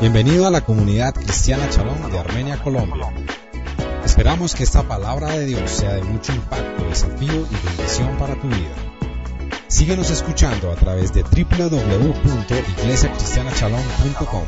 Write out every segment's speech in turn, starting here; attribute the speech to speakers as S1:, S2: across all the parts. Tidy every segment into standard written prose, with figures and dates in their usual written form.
S1: Bienvenido a la comunidad cristiana Shalom de Armenia, Colombia. Esperamos que esta palabra de Dios sea de mucho impacto, desafío y bendición para tu vida. Síguenos escuchando a través de www.iglesiacristianashalom.com.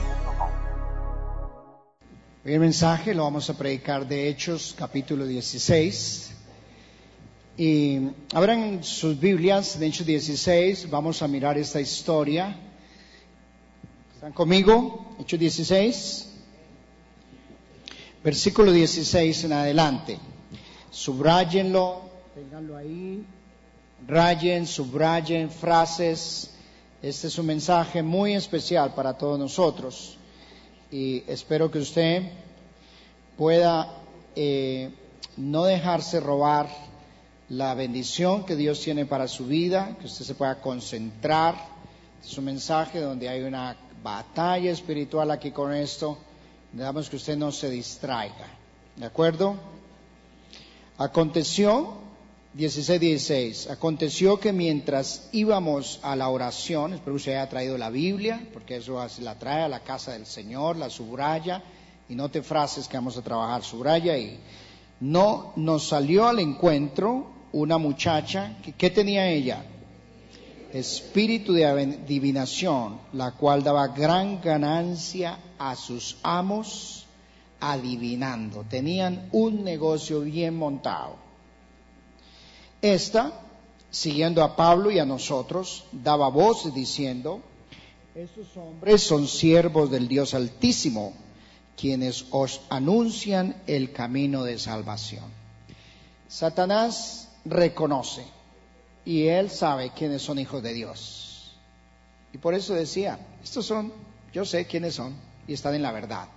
S2: Hoy el mensaje lo vamos a predicar de Hechos, capítulo 16. Y abran sus Biblias de Hechos 16, vamos a mirar esta historia. ¿Están conmigo? Hechos 16, versículo 16 en adelante. Subráyenlo, ténganlo ahí, rayen, subrayen frases. Este es un mensaje muy especial para todos nosotros y espero que usted pueda no dejarse robar la bendición que Dios tiene para su vida, que usted se pueda concentrar. Es un mensaje donde hay una batalla espiritual aquí con esto. Necesitamos que usted no se distraiga. ¿De acuerdo? Aconteció, 16:16, aconteció que mientras íbamos a la oración, espero que usted haya traído la Biblia, porque eso la trae a la casa del Señor, la subraya, y note frases que vamos a trabajar, subraya, y no nos salió al encuentro una muchacha, ¿qué tenía ella? Espíritu de adivinación, la cual daba gran ganancia a sus amos adivinando. Tenían un negocio bien montado. Esta, siguiendo a Pablo y a nosotros, daba voces diciendo: estos hombres son siervos del Dios Altísimo, quienes os anuncian el camino de salvación. Satanás reconoce y él sabe quiénes son hijos de Dios. Y por eso decía, estos son, yo sé quiénes son y están en la verdad.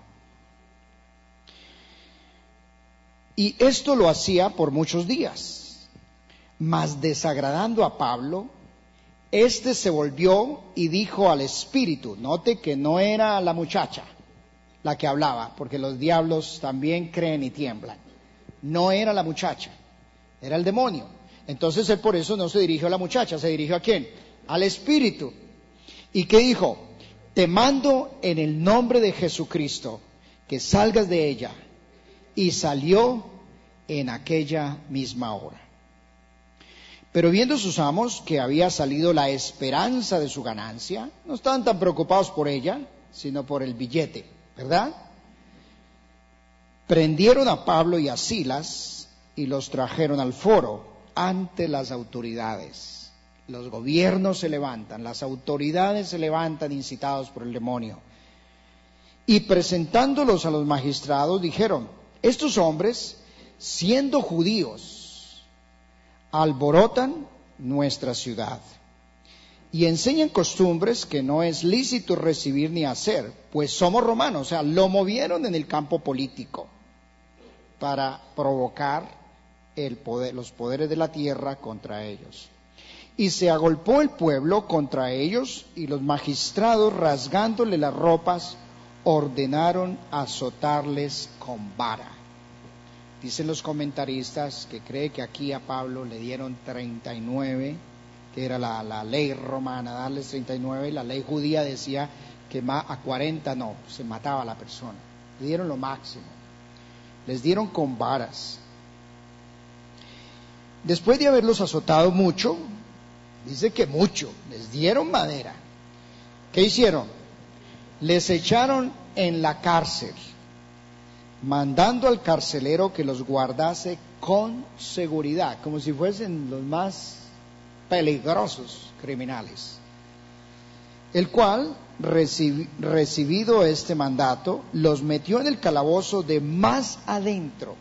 S2: Y esto lo hacía por muchos días. Mas desagradando a Pablo, éste se volvió y dijo al espíritu, note que no era la muchacha la que hablaba, porque los diablos también creen y tiemblan. No era la muchacha, era el demonio. Entonces él por eso no se dirigió a la muchacha, se dirigió ¿a quién? Al espíritu. ¿Y qué dijo? Te mando en el nombre de Jesucristo que salgas de ella. Y salió en aquella misma hora. Pero viendo sus amos que había salido la esperanza de su ganancia, no estaban tan preocupados por ella, sino por el billete, ¿verdad? Prendieron a Pablo y a Silas y los trajeron al foro ante las autoridades. Los gobiernos se levantan, las autoridades se levantan incitados por el demonio. Y presentándolos a los magistrados dijeron: estos hombres, siendo judíos, alborotan nuestra ciudad y enseñan costumbres que no es lícito recibir ni hacer, pues somos romanos. O sea, lo movieron en el campo político para provocar los poderes de la tierra contra ellos. Y se agolpó el pueblo contra ellos, y los magistrados, rasgándole las ropas, ordenaron azotarles con vara. Dicen los comentaristas que cree que aquí a Pablo le dieron 39, que era la ley romana, darles 39, y la ley judía decía que a 40 no, se mataba a la persona. Le dieron lo máximo, les dieron con varas. Después de haberlos azotado mucho, dice que mucho, les dieron madera. ¿Qué hicieron? Les echaron en la cárcel, mandando al carcelero que los guardase con seguridad, como si fuesen los más peligrosos criminales. El cual, recibido este mandato, los metió en el calabozo de más adentro.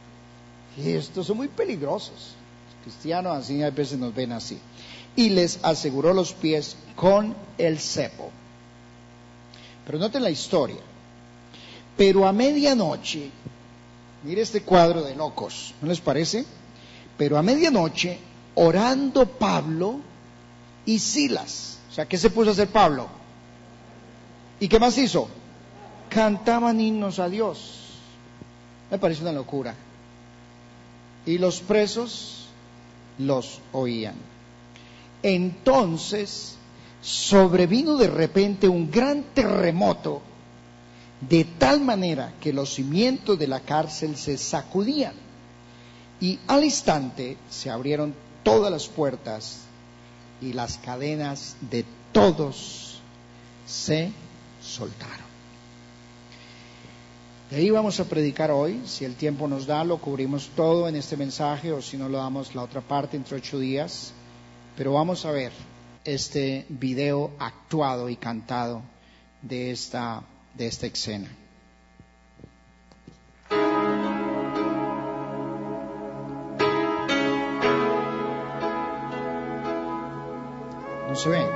S2: Y estos son muy peligrosos. Cristianos así a veces nos ven así. Y les aseguró los pies con el cepo. Pero noten la historia. Pero a medianoche, mire este cuadro de locos, ¿no les parece? Pero a medianoche, orando Pablo y Silas. O sea, ¿qué se puso a hacer Pablo? ¿Y qué más hizo? Cantaban himnos a Dios. Me parece una locura. Y los presos los oían. Entonces sobrevino de repente un gran terremoto de tal manera que los cimientos de la cárcel se sacudían, y al instante se abrieron todas las puertas y las cadenas de todos se soltaron. De ahí vamos a predicar hoy. Si el tiempo nos da, lo cubrimos todo en este mensaje, o si no, lo damos la otra parte entre 8 días. Pero vamos a ver este video actuado y cantado de esta escena. ¿No se ven?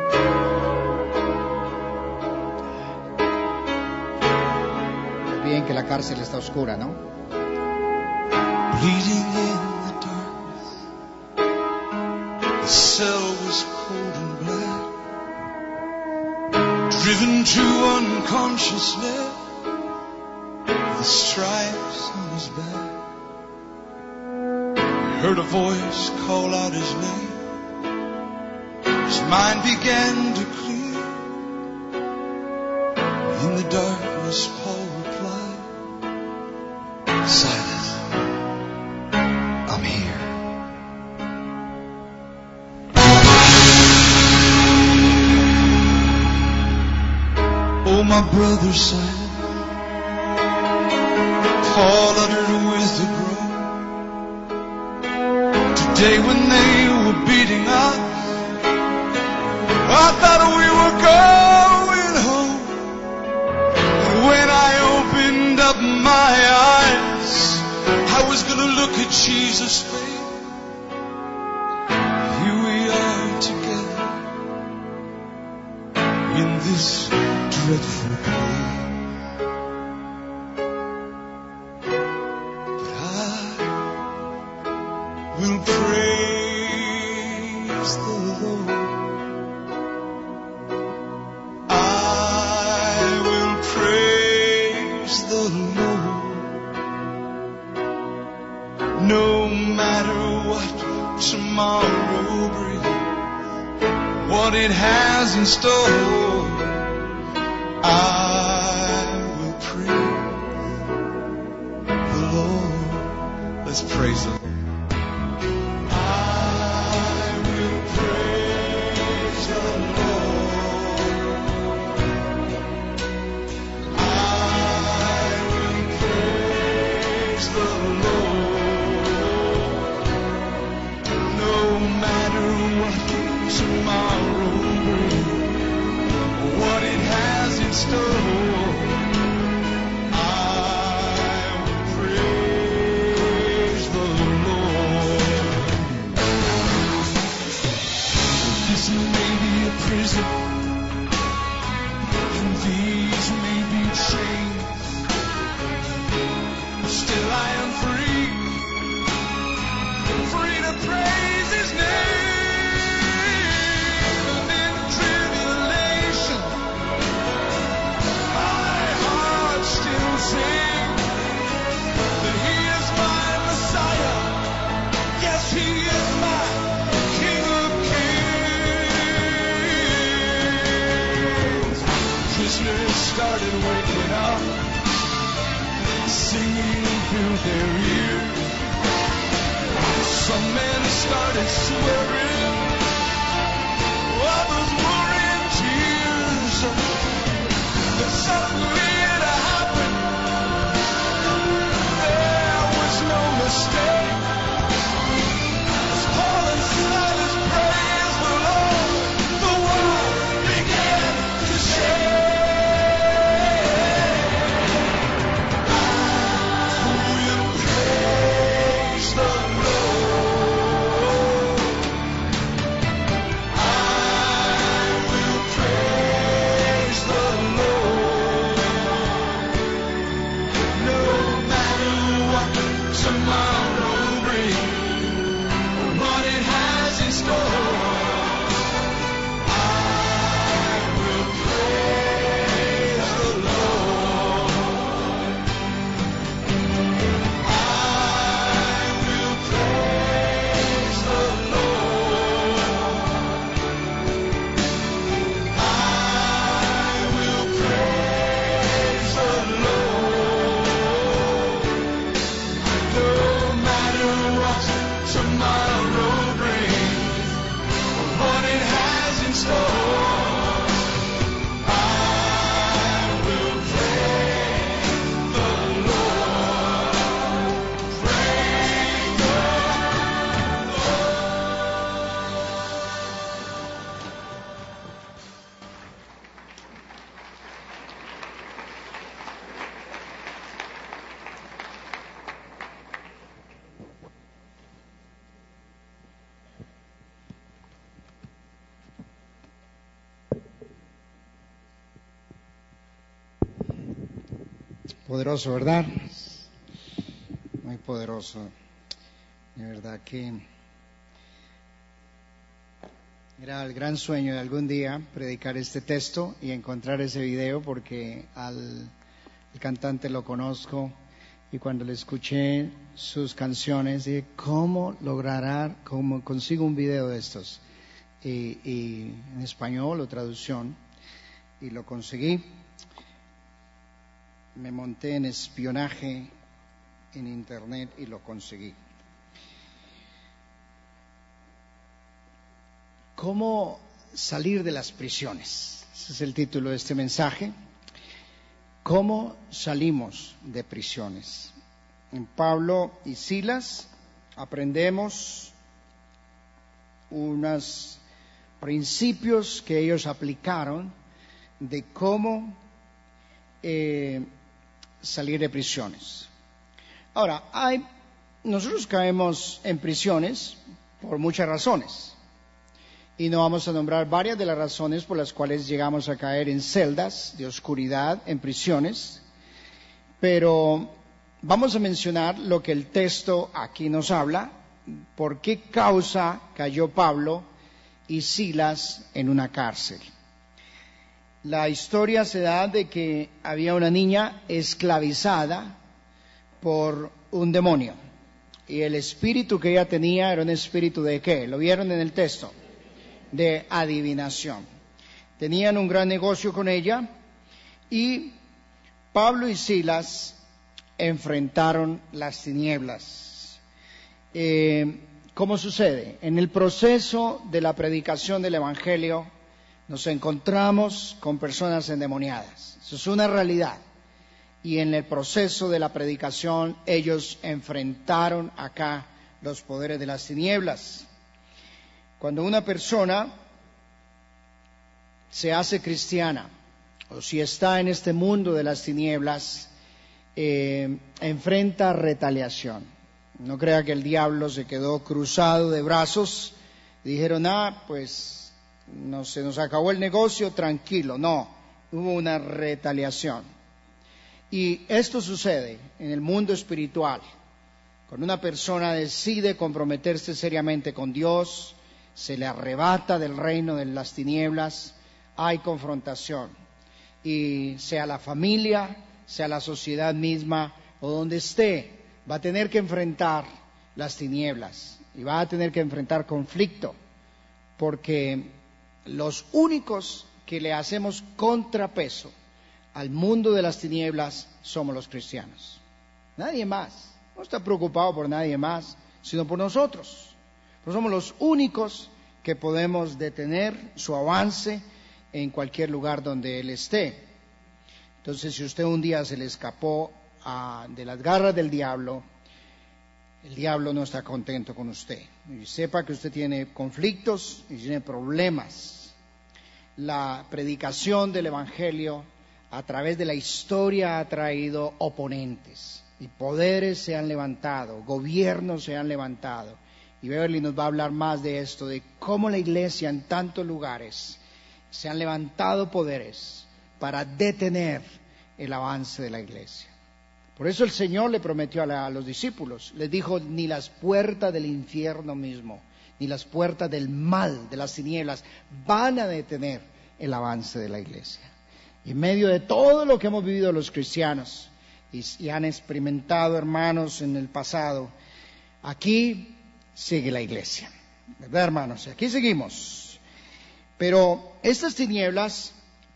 S2: Bien que la cárcel está oscura, ¿no?
S3: Bleeding in the darkness, the cell was cold and black, driven to unconsciousness, the stripes on his back. He heard a voice call out his name. His mind began to clear. In the darkness, Paul replied, "Silas, I'm here." Oh, my brother Silas, Paul uttered with a groan. Today when they were beating us, I thought we were going home. And when I opened up my eyes, I was going to look at Jesus' face. Here we are together in this dreadful place. But I will praise the Lord. No matter what tomorrow brings, what it has in store, I will praise the Lord. Let's praise Him. I will praise the Lord. I will praise the Lord. No matter what tomorrow brings, what it has in store, I will praise the Lord. This may be a prison, and these may be chains, still I am free. Free to praise His name. And in tribulation, my heart still sings that He is my Messiah. Yes, He is my King of Kings. Prisoners started waking up, singing through their ears. Some men started swearing, others were in tears. But suddenly it happened. There was no mistake. As Paul and Silas praised the Lord, the world began to shake. I will praise the Lord.
S2: Poderoso, ¿verdad? Muy poderoso. De verdad que era el gran sueño de algún día predicar este texto y encontrar ese video, porque el cantante lo conozco, y cuando le escuché sus canciones dije, ¿cómo consigo un video de estos? Y en español o traducción, y lo conseguí. Me monté en espionaje en internet y lo conseguí. ¿Cómo salir de las prisiones? Ese es el título de este mensaje. ¿Cómo salimos de prisiones? En Pablo y Silas aprendemos unos principios que ellos aplicaron de cómo salir de prisiones. Ahora, nosotros caemos en prisiones por muchas razones, y no vamos a nombrar varias de las razones por las cuales llegamos a caer en celdas de oscuridad, en prisiones, pero vamos a mencionar lo que el texto aquí nos habla, por qué causa cayó Pablo y Silas en una cárcel. La historia se da de que había una niña esclavizada por un demonio, y el espíritu que ella tenía era un espíritu ¿de qué? ¿Lo vieron en el texto? De adivinación. Tenían un gran negocio con ella, y Pablo y Silas enfrentaron las tinieblas. ¿Cómo sucede? En el proceso de la predicación del Evangelio nos encontramos con personas endemoniadas. Eso es una realidad. Y en el proceso de la predicación ellos enfrentaron acá los poderes de las tinieblas. Cuando una persona se hace cristiana, o si está en este mundo de las tinieblas, enfrenta retaliación. No crea que el diablo se quedó cruzado de brazos, dijeron, pues no se nos acabó el negocio, tranquilo. No, hubo una retaliación. Y esto sucede en el mundo espiritual. Cuando una persona decide comprometerse seriamente con Dios, se le arrebata del reino de las tinieblas, hay confrontación. Y sea la familia, sea la sociedad misma, o donde esté, va a tener que enfrentar las tinieblas y va a tener que enfrentar conflicto, porque los únicos que le hacemos contrapeso al mundo de las tinieblas somos los cristianos. Nadie más. No está preocupado por nadie más, sino por nosotros. Pues somos los únicos que podemos detener su avance en cualquier lugar donde él esté. Entonces, si usted un día se le escapó de las garras del diablo, el diablo no está contento con usted. Y sepa que usted tiene conflictos y tiene problemas. La predicación del Evangelio a través de la historia ha traído oponentes, y poderes se han levantado, gobiernos se han levantado. Y Beverly nos va a hablar más de esto, de cómo la iglesia en tantos lugares se han levantado poderes para detener el avance de la iglesia. Por eso el Señor le prometió a los discípulos, les dijo, ni las puertas del infierno mismo, ni las puertas del mal, de las tinieblas, van a detener el avance de la iglesia. Y en medio de todo lo que hemos vivido los cristianos, y han experimentado, hermanos, en el pasado, aquí sigue la iglesia, ¿verdad, hermanos? Aquí seguimos. Pero estas tinieblas,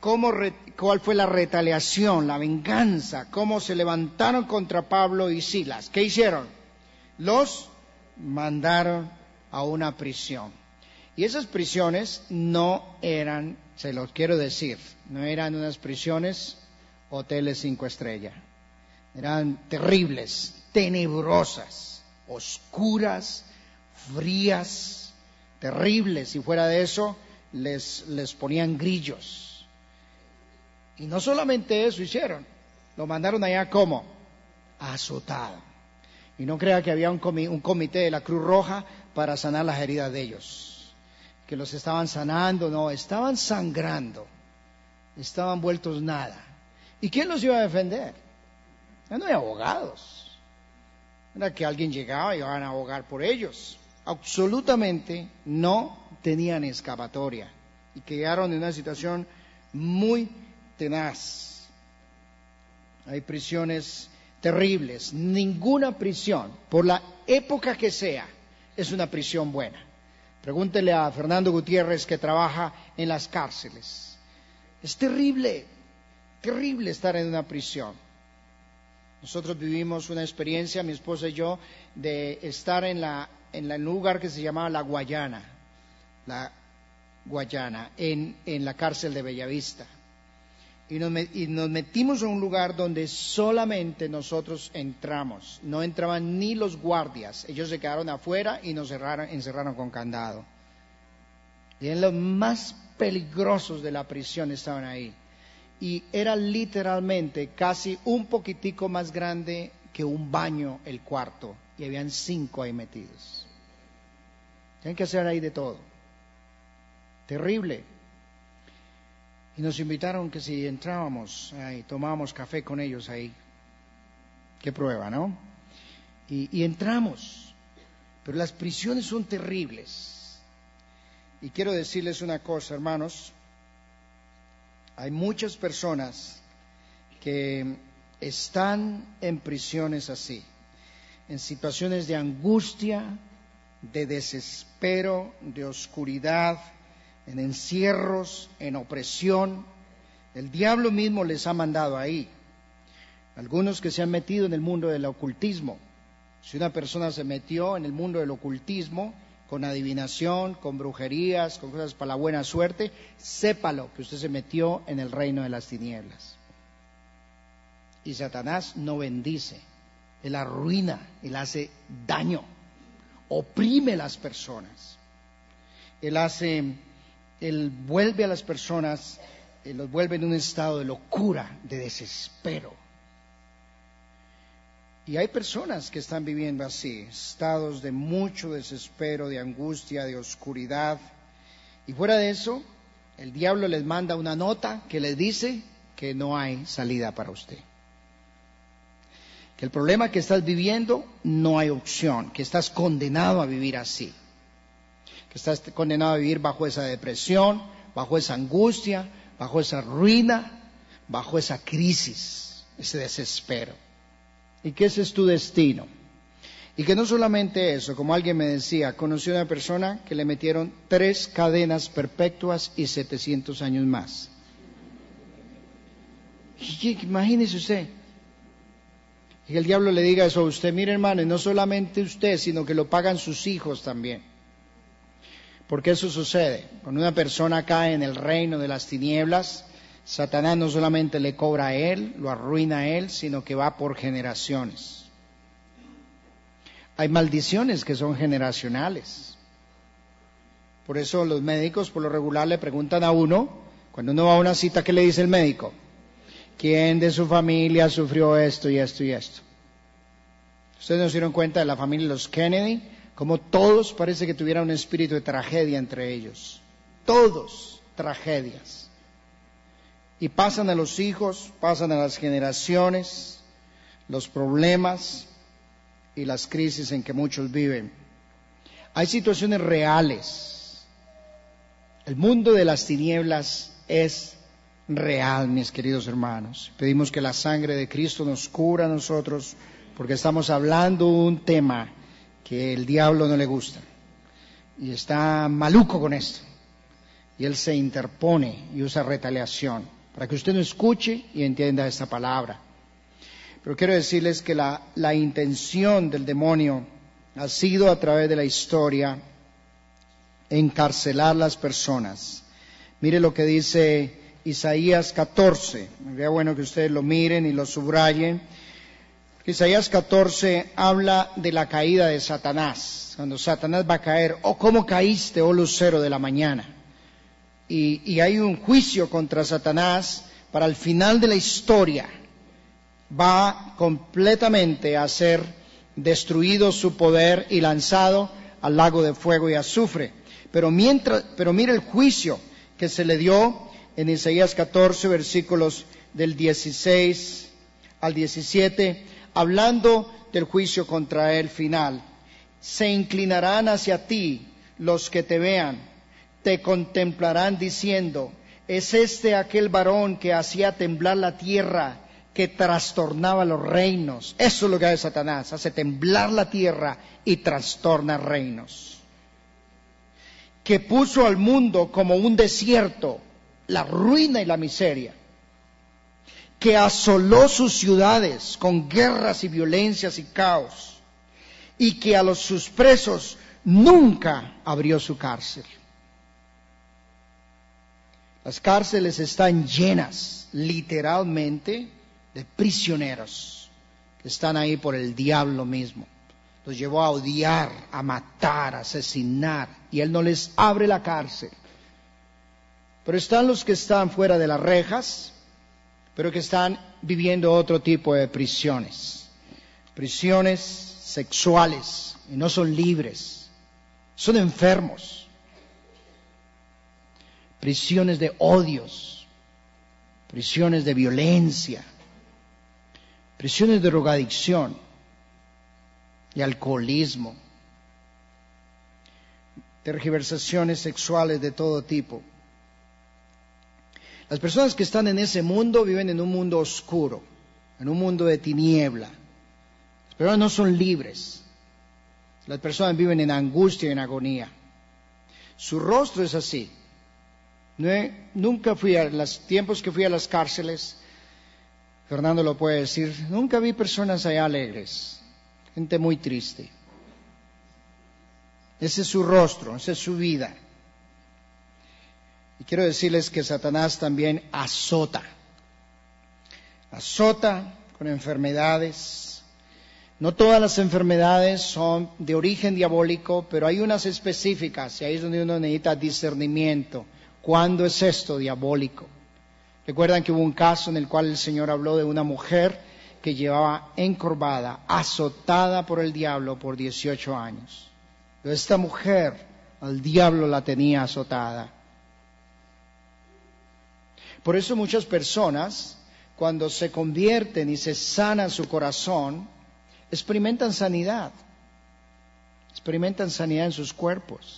S2: ¿cuál fue la retaliación, la venganza? ¿Cómo se levantaron contra Pablo y Silas? ¿Qué hicieron? Los mandaron a una prisión. Y esas prisiones no eran, se los quiero decir, no eran unas prisiones, hoteles 5 estrellas. Eran terribles, tenebrosas, oscuras, frías, terribles. Y fuera de eso, les ponían grillos. Y no solamente eso hicieron, lo mandaron allá como azotado. Y no crea que había un comité de la Cruz Roja para sanar las heridas de ellos, que los estaban sanando, no, estaban sangrando, estaban vueltos nada. ¿Y quién los iba a defender? Ya no hay abogados. Era que alguien llegaba y iban a abogar por ellos. Absolutamente no tenían escapatoria y quedaron en una situación muy tenaz. Hay prisiones terribles. Ninguna prisión, por la época que sea, es una prisión buena. Pregúntele a Fernando Gutiérrez, que trabaja en las cárceles. Es terrible, terrible estar en una prisión. Nosotros vivimos una experiencia, mi esposa y yo, de estar en el lugar que se llamaba La Guayana, en la cárcel de Bellavista. Y nos metimos en un lugar donde solamente nosotros entramos. No entraban ni los guardias. Ellos se quedaron afuera y nos encerraron con candado. Y en los más peligrosos de la prisión estaban ahí. Y era literalmente casi un poquitico más grande que un baño el cuarto. Y habían 5 ahí metidos. Tienen que hacer ahí de todo. Terrible. Y nos invitaron que si entrábamos y tomábamos café con ellos ahí. Qué prueba, ¿no? Y entramos. Pero las prisiones son terribles. Y quiero decirles una cosa, hermanos. Hay muchas personas que están en prisiones así, en situaciones de angustia, de desespero, de oscuridad, en encierros, en opresión. El diablo mismo les ha mandado ahí. Algunos que se han metido en el mundo del ocultismo. Si una persona se metió en el mundo del ocultismo, con adivinación, con brujerías, con cosas para la buena suerte, sépalo que usted se metió en el reino de las tinieblas. Y Satanás no bendice, él arruina, él hace daño, oprime a las personas. Él vuelve a las personas, los vuelve en un estado de locura, de desespero. Y hay personas que están viviendo así, estados de mucho desespero, de angustia, de oscuridad. Y fuera de eso, el diablo les manda una nota que les dice que no hay salida para usted. Que el problema que estás viviendo no hay opción, que estás condenado a vivir así. Que estás condenado a vivir bajo esa depresión, bajo esa angustia, bajo esa ruina, bajo esa crisis, ese desespero. Y que ese es tu destino. Y que no solamente eso, como alguien me decía, conocí a una persona que le metieron 3 cadenas perpetuas y 700 años más. Y imagínese usted. Y que el diablo le diga eso a usted, mire hermano, y no solamente usted, sino que lo pagan sus hijos también. Porque eso sucede. Cuando una persona cae en el reino de las tinieblas, Satanás no solamente le cobra a él, lo arruina a él, sino que va por generaciones. Hay maldiciones que son generacionales. Por eso los médicos por lo regular le preguntan a uno, cuando uno va a una cita, ¿qué le dice el médico? ¿Quién de su familia sufrió esto y esto y esto? Ustedes no se dieron cuenta de la familia de los Kennedy, como todos parece que tuvieran un espíritu de tragedia entre ellos. Todos tragedias. Y pasan a los hijos, pasan a las generaciones, los problemas y las crisis en que muchos viven. Hay situaciones reales. El mundo de las tinieblas es real, mis queridos hermanos. Pedimos que la sangre de Cristo nos cubra a nosotros, porque estamos hablando de un tema que el diablo no le gusta. Y está maluco con esto. Y él se interpone y usa retaliación, para que usted no escuche y entienda esta palabra. Pero quiero decirles que la intención del demonio ha sido, a través de la historia, encarcelar las personas. Mire lo que dice Isaías 14. Sería bueno que ustedes lo miren y lo subrayen. Isaías 14 habla de la caída de Satanás. Cuando Satanás va a caer, ¿cómo caíste, oh lucero de la mañana? Y hay un juicio contra Satanás para el final de la historia. Va completamente a ser destruido su poder y lanzado al lago de fuego y azufre. Pero mira el juicio que se le dio en Isaías 14, versículos del 16 al 17, hablando del juicio contra él final. Se inclinarán hacia ti los que te vean, te contemplarán diciendo, ¿es este aquel varón que hacía temblar la tierra, que trastornaba los reinos? Eso es lo que hace Satanás, hace temblar la tierra y trastorna reinos. Que puso al mundo como un desierto, la ruina y la miseria. Que asoló sus ciudades con guerras y violencias y caos. Y que a sus presos nunca abrió su cárcel. Las cárceles están llenas, literalmente, de prisioneros que están ahí por el diablo mismo. Los llevó a odiar, a matar, a asesinar, y él no les abre la cárcel. Pero están los que están fuera de las rejas, pero que están viviendo otro tipo de prisiones. Prisiones sexuales, y no son libres, son enfermos. Prisiones de odios, prisiones de violencia, prisiones de drogadicción y alcoholismo, tergiversaciones sexuales de todo tipo. Las personas que están en ese mundo viven en un mundo oscuro, en un mundo de tiniebla. Las personas no son libres. Las personas viven en angustia y en agonía. Su rostro es así. Nunca fui a los tiempos que fui a las cárceles, Fernando lo puede decir, nunca vi personas allá alegres, gente muy triste. Ese es su rostro, esa es su vida. Y quiero decirles que Satanás también azota con enfermedades. No todas las enfermedades son de origen diabólico, pero hay unas específicas, y ahí es donde uno necesita discernimiento. ¿Cuándo es esto diabólico? Recuerdan que hubo un caso en el cual el Señor habló de una mujer que llevaba encorvada, azotada por el diablo por 18 años. Pero esta mujer, al diablo la tenía azotada. Por eso muchas personas, cuando se convierten y se sana su corazón, experimentan sanidad en sus cuerpos.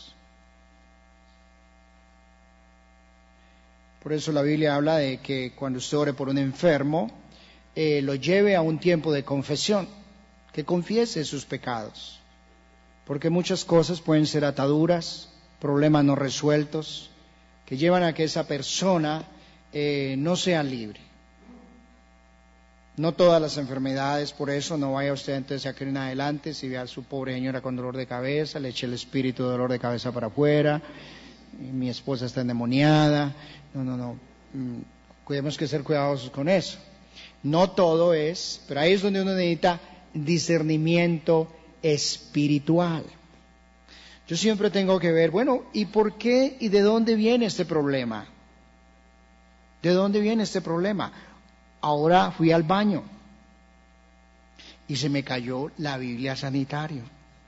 S2: Por eso la Biblia habla de que cuando usted ore por un enfermo, lo lleve a un tiempo de confesión, que confiese sus pecados. Porque muchas cosas pueden ser ataduras, problemas no resueltos, que llevan a que esa persona no sea libre. No todas las enfermedades, por eso no vaya usted entonces aquí en adelante, si ve a su pobre señora con dolor de cabeza, le eche el espíritu de dolor de cabeza para afuera, mi esposa está endemoniada. No. Tenemos que ser cuidadosos con eso. No todo es, pero ahí es donde uno necesita discernimiento espiritual. Yo siempre tengo que ver, bueno, ¿y por qué y de dónde viene este problema? ¿De dónde viene este problema? Ahora fui al baño y se me cayó la Biblia sanitario.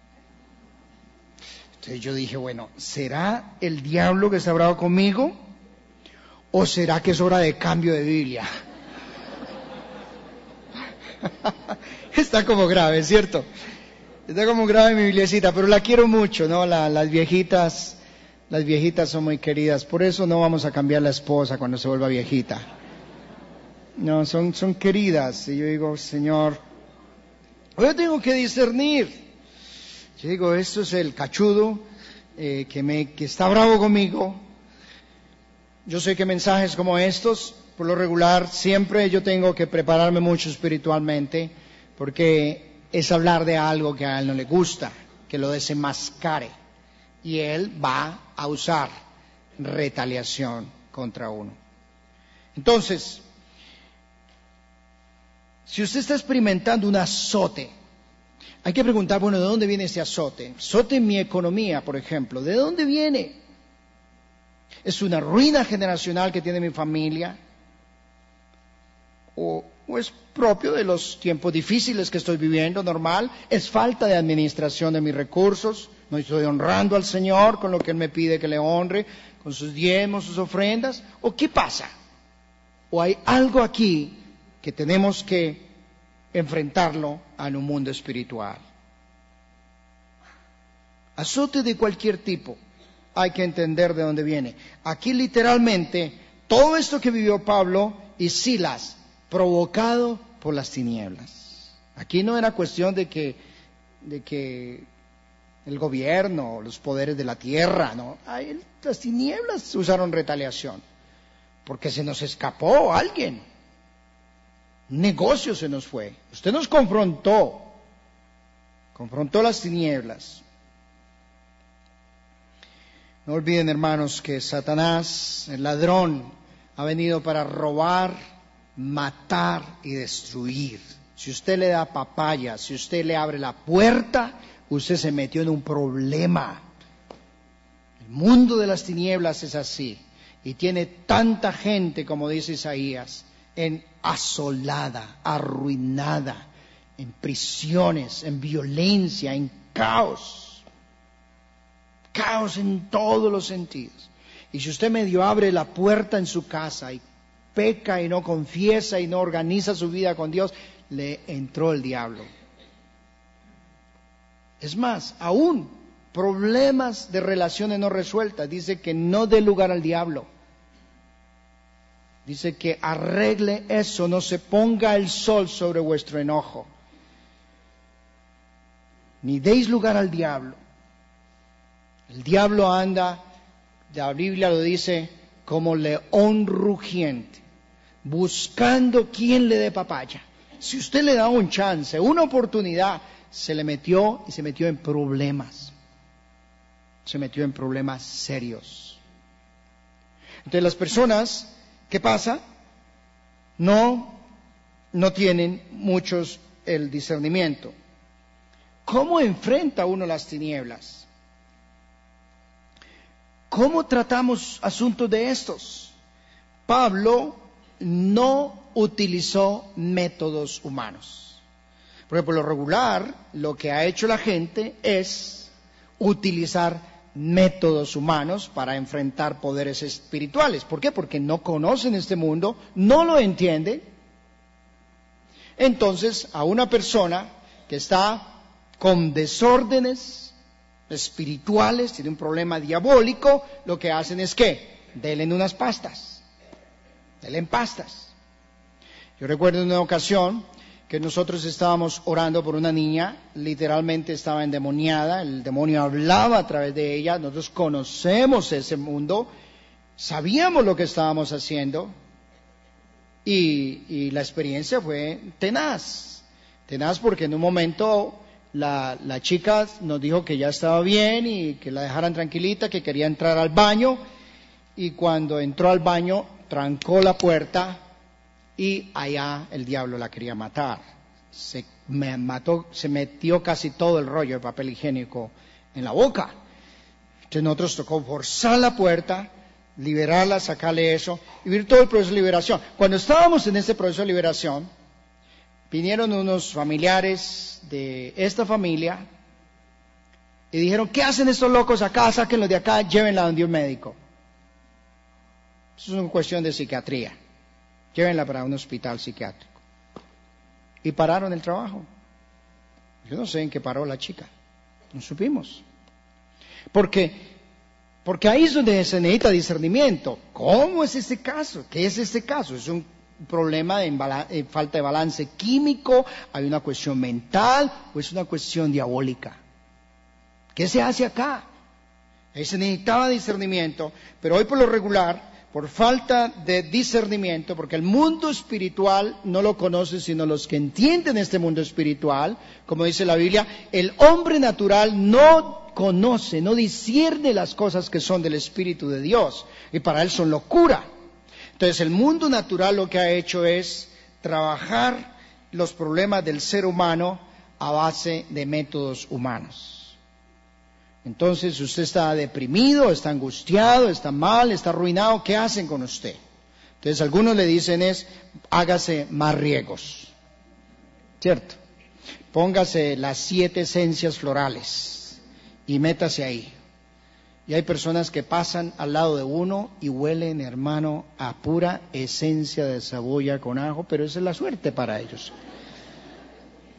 S2: Entonces yo dije, bueno, ¿será el diablo que está bravo conmigo? ¿O será que es hora de cambio de Biblia? Está como grave, ¿cierto? Está como grave mi Bibliacita, pero la quiero mucho, ¿no? Las viejitas son muy queridas, por eso no vamos a cambiar la esposa cuando se vuelva viejita. No, son queridas. Y yo digo, Señor, yo tengo que discernir. Yo digo, esto es el cachudo que está bravo conmigo. Yo sé que mensajes como estos, por lo regular, siempre yo tengo que prepararme mucho espiritualmente, porque es hablar de algo que a él no le gusta, que lo desenmascare. Y él va a usar retaliación contra uno. Entonces, si usted está experimentando un azote, hay que preguntar, bueno, ¿de dónde viene este azote? Azote en mi economía, por ejemplo, ¿de dónde viene? ¿Es una ruina generacional que tiene mi familia? ¿O es propio de los tiempos difíciles que estoy viviendo, normal? ¿Es falta de administración de mis recursos? ¿No estoy honrando al Señor con lo que Él me pide que le honre, con sus diezmos, sus ofrendas? ¿O qué pasa? ¿O hay algo aquí que tenemos que enfrentarlo en un mundo espiritual. Azote de cualquier tipo, hay que entender de dónde viene. Aquí literalmente, todo esto que vivió Pablo y Silas, provocado por las tinieblas. Aquí no era cuestión de que el gobierno, los poderes de la tierra, no. Ahí las tinieblas usaron retaliación, porque se nos escapó alguien. Un negocio se nos fue. Usted nos confrontó las tinieblas. No olviden, hermanos, que Satanás, el ladrón, ha venido para robar, matar y destruir. Si usted le da papaya, si usted le abre la puerta, usted se metió en un problema. El mundo de las tinieblas es así. Y tiene tanta gente, como dice Isaías, asolada, arruinada, en prisiones, en violencia, en caos. Caos en todos los sentidos. Y si usted medio abre la puerta en su casa y peca y no confiesa y no organiza su vida con Dios, le entró el diablo. Es más, aún problemas de relaciones no resueltas, dice que no dé lugar al diablo. Dice que arregle eso, no se ponga el sol sobre vuestro enojo. Ni deis lugar al diablo. El diablo anda, la Biblia lo dice, como león rugiente, buscando quien le dé papaya. Si usted le da un chance, una oportunidad, se metió en problemas. Se metió en problemas serios. Entonces las personas, ¿qué pasa? No tienen muchos el discernimiento. ¿Cómo enfrenta uno las tinieblas? ¿Cómo tratamos asuntos de estos? Pablo no utilizó métodos humanos. Porque por lo regular, lo que ha hecho la gente es utilizar métodos humanos para enfrentar poderes espirituales. ¿Por qué? Porque no conocen este mundo, no lo entienden. Entonces, a una persona que está con desórdenes espirituales, tiene un problema diabólico, lo que hacen es que denle unas pastas, denle pastas. Yo recuerdo una ocasión que nosotros estábamos orando por una niña, literalmente estaba endemoniada, el demonio hablaba a través de ella, nosotros conocemos ese mundo, sabíamos lo que estábamos haciendo y la experiencia fue tenaz porque en un momento la chica nos dijo que ya estaba bien y que la dejaran tranquilita, que quería entrar al baño, y cuando entró al baño trancó la puerta y allá el diablo la quería matar. Se metió casi todo el rollo de papel higiénico en la boca. Entonces nosotros tocó forzar la puerta, liberarla, sacarle eso y vivir todo el proceso de liberación. Cuando estábamos en ese proceso de liberación, vinieron unos familiares de esta familia y dijeron, ¿qué hacen estos locos acá? Sáquenlos de acá, llévenla donde un médico. Eso es una cuestión de psiquiatría. Llévenla para un hospital psiquiátrico. Y pararon el trabajo. Yo no sé en qué paró la chica. No supimos. Porque ahí es donde se necesita discernimiento. ¿Cómo es este caso? ¿Qué es este caso? Es un problema de falta de balance químico, hay una cuestión mental o es una cuestión diabólica. ¿Qué se hace acá? Ahí se necesitaba discernimiento, pero hoy por lo regular, por falta de discernimiento, porque el mundo espiritual no lo conoce sino los que entienden este mundo espiritual, como dice la Biblia, el hombre natural no conoce, no discierne las cosas que son del Espíritu de Dios, y para él son locura. Entonces el mundo natural lo que ha hecho es trabajar los problemas del ser humano a base de métodos humanos. Entonces usted está deprimido, está angustiado, está mal, está arruinado, ¿qué hacen con usted? Entonces algunos le dicen hágase más riegos, ¿cierto? Póngase las 7 esencias florales y métase ahí. Y hay personas que pasan al lado de uno y huelen, hermano, a pura esencia de cebolla con ajo, pero esa es la suerte para ellos.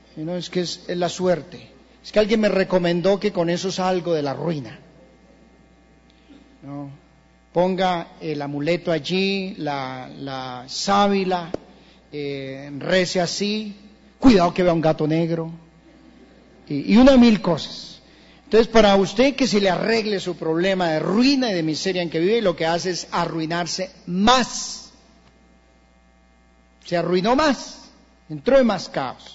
S2: No, es que es la suerte. Es que alguien me recomendó que con eso salgo de la ruina. No. Ponga el amuleto allí, la sábila, rece así, cuidado que vea un gato negro, y una mil cosas. Entonces, para usted que se le arregle su problema de ruina y de miseria en que vive, lo que hace es arruinarse más. Se arruinó más, entró en más caos.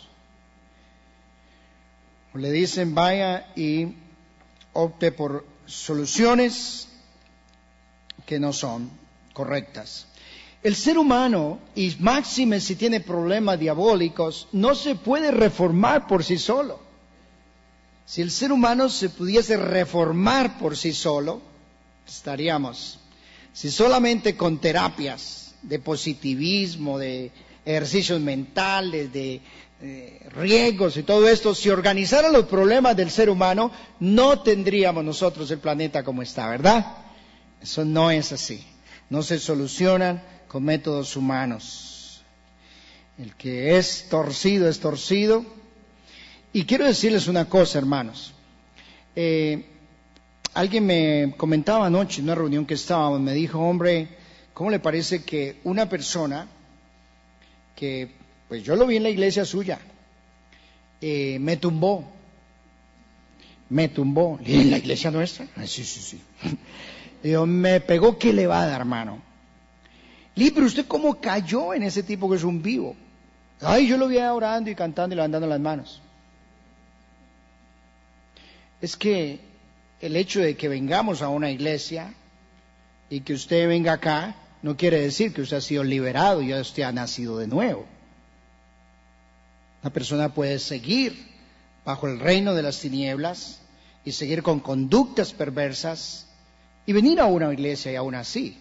S2: Le dicen, vaya y opte por soluciones que no son correctas. El ser humano, y máxime si tiene problemas diabólicos, no se puede reformar por sí solo. Si el ser humano se pudiese reformar por sí solo, estaríamos. Si solamente con terapias de positivismo, de ejercicios mentales, de riegos y todo esto, si organizaran los problemas del ser humano, no tendríamos nosotros el planeta como está, ¿verdad? Eso no es así. No se solucionan con métodos humanos. El que es torcido es torcido. Y quiero decirles una cosa, hermanos. Alguien me comentaba anoche en una reunión que estábamos, me dijo, hombre, ¿cómo le parece que una persona que, pues yo lo vi en la iglesia suya, me tumbó? ¿Y en la iglesia nuestra? Sí. Digo, me pegó que le va a dar, hermano. Pero ¿usted cómo cayó en ese tipo que es un vivo? Ay, yo lo vi orando y cantando y levantando las manos. Es que el hecho de que vengamos a una iglesia y que usted venga acá, no quiere decir que usted ha sido liberado y usted ha nacido de nuevo. Una persona puede seguir bajo el reino de las tinieblas y seguir con conductas perversas y venir a una iglesia y aún así.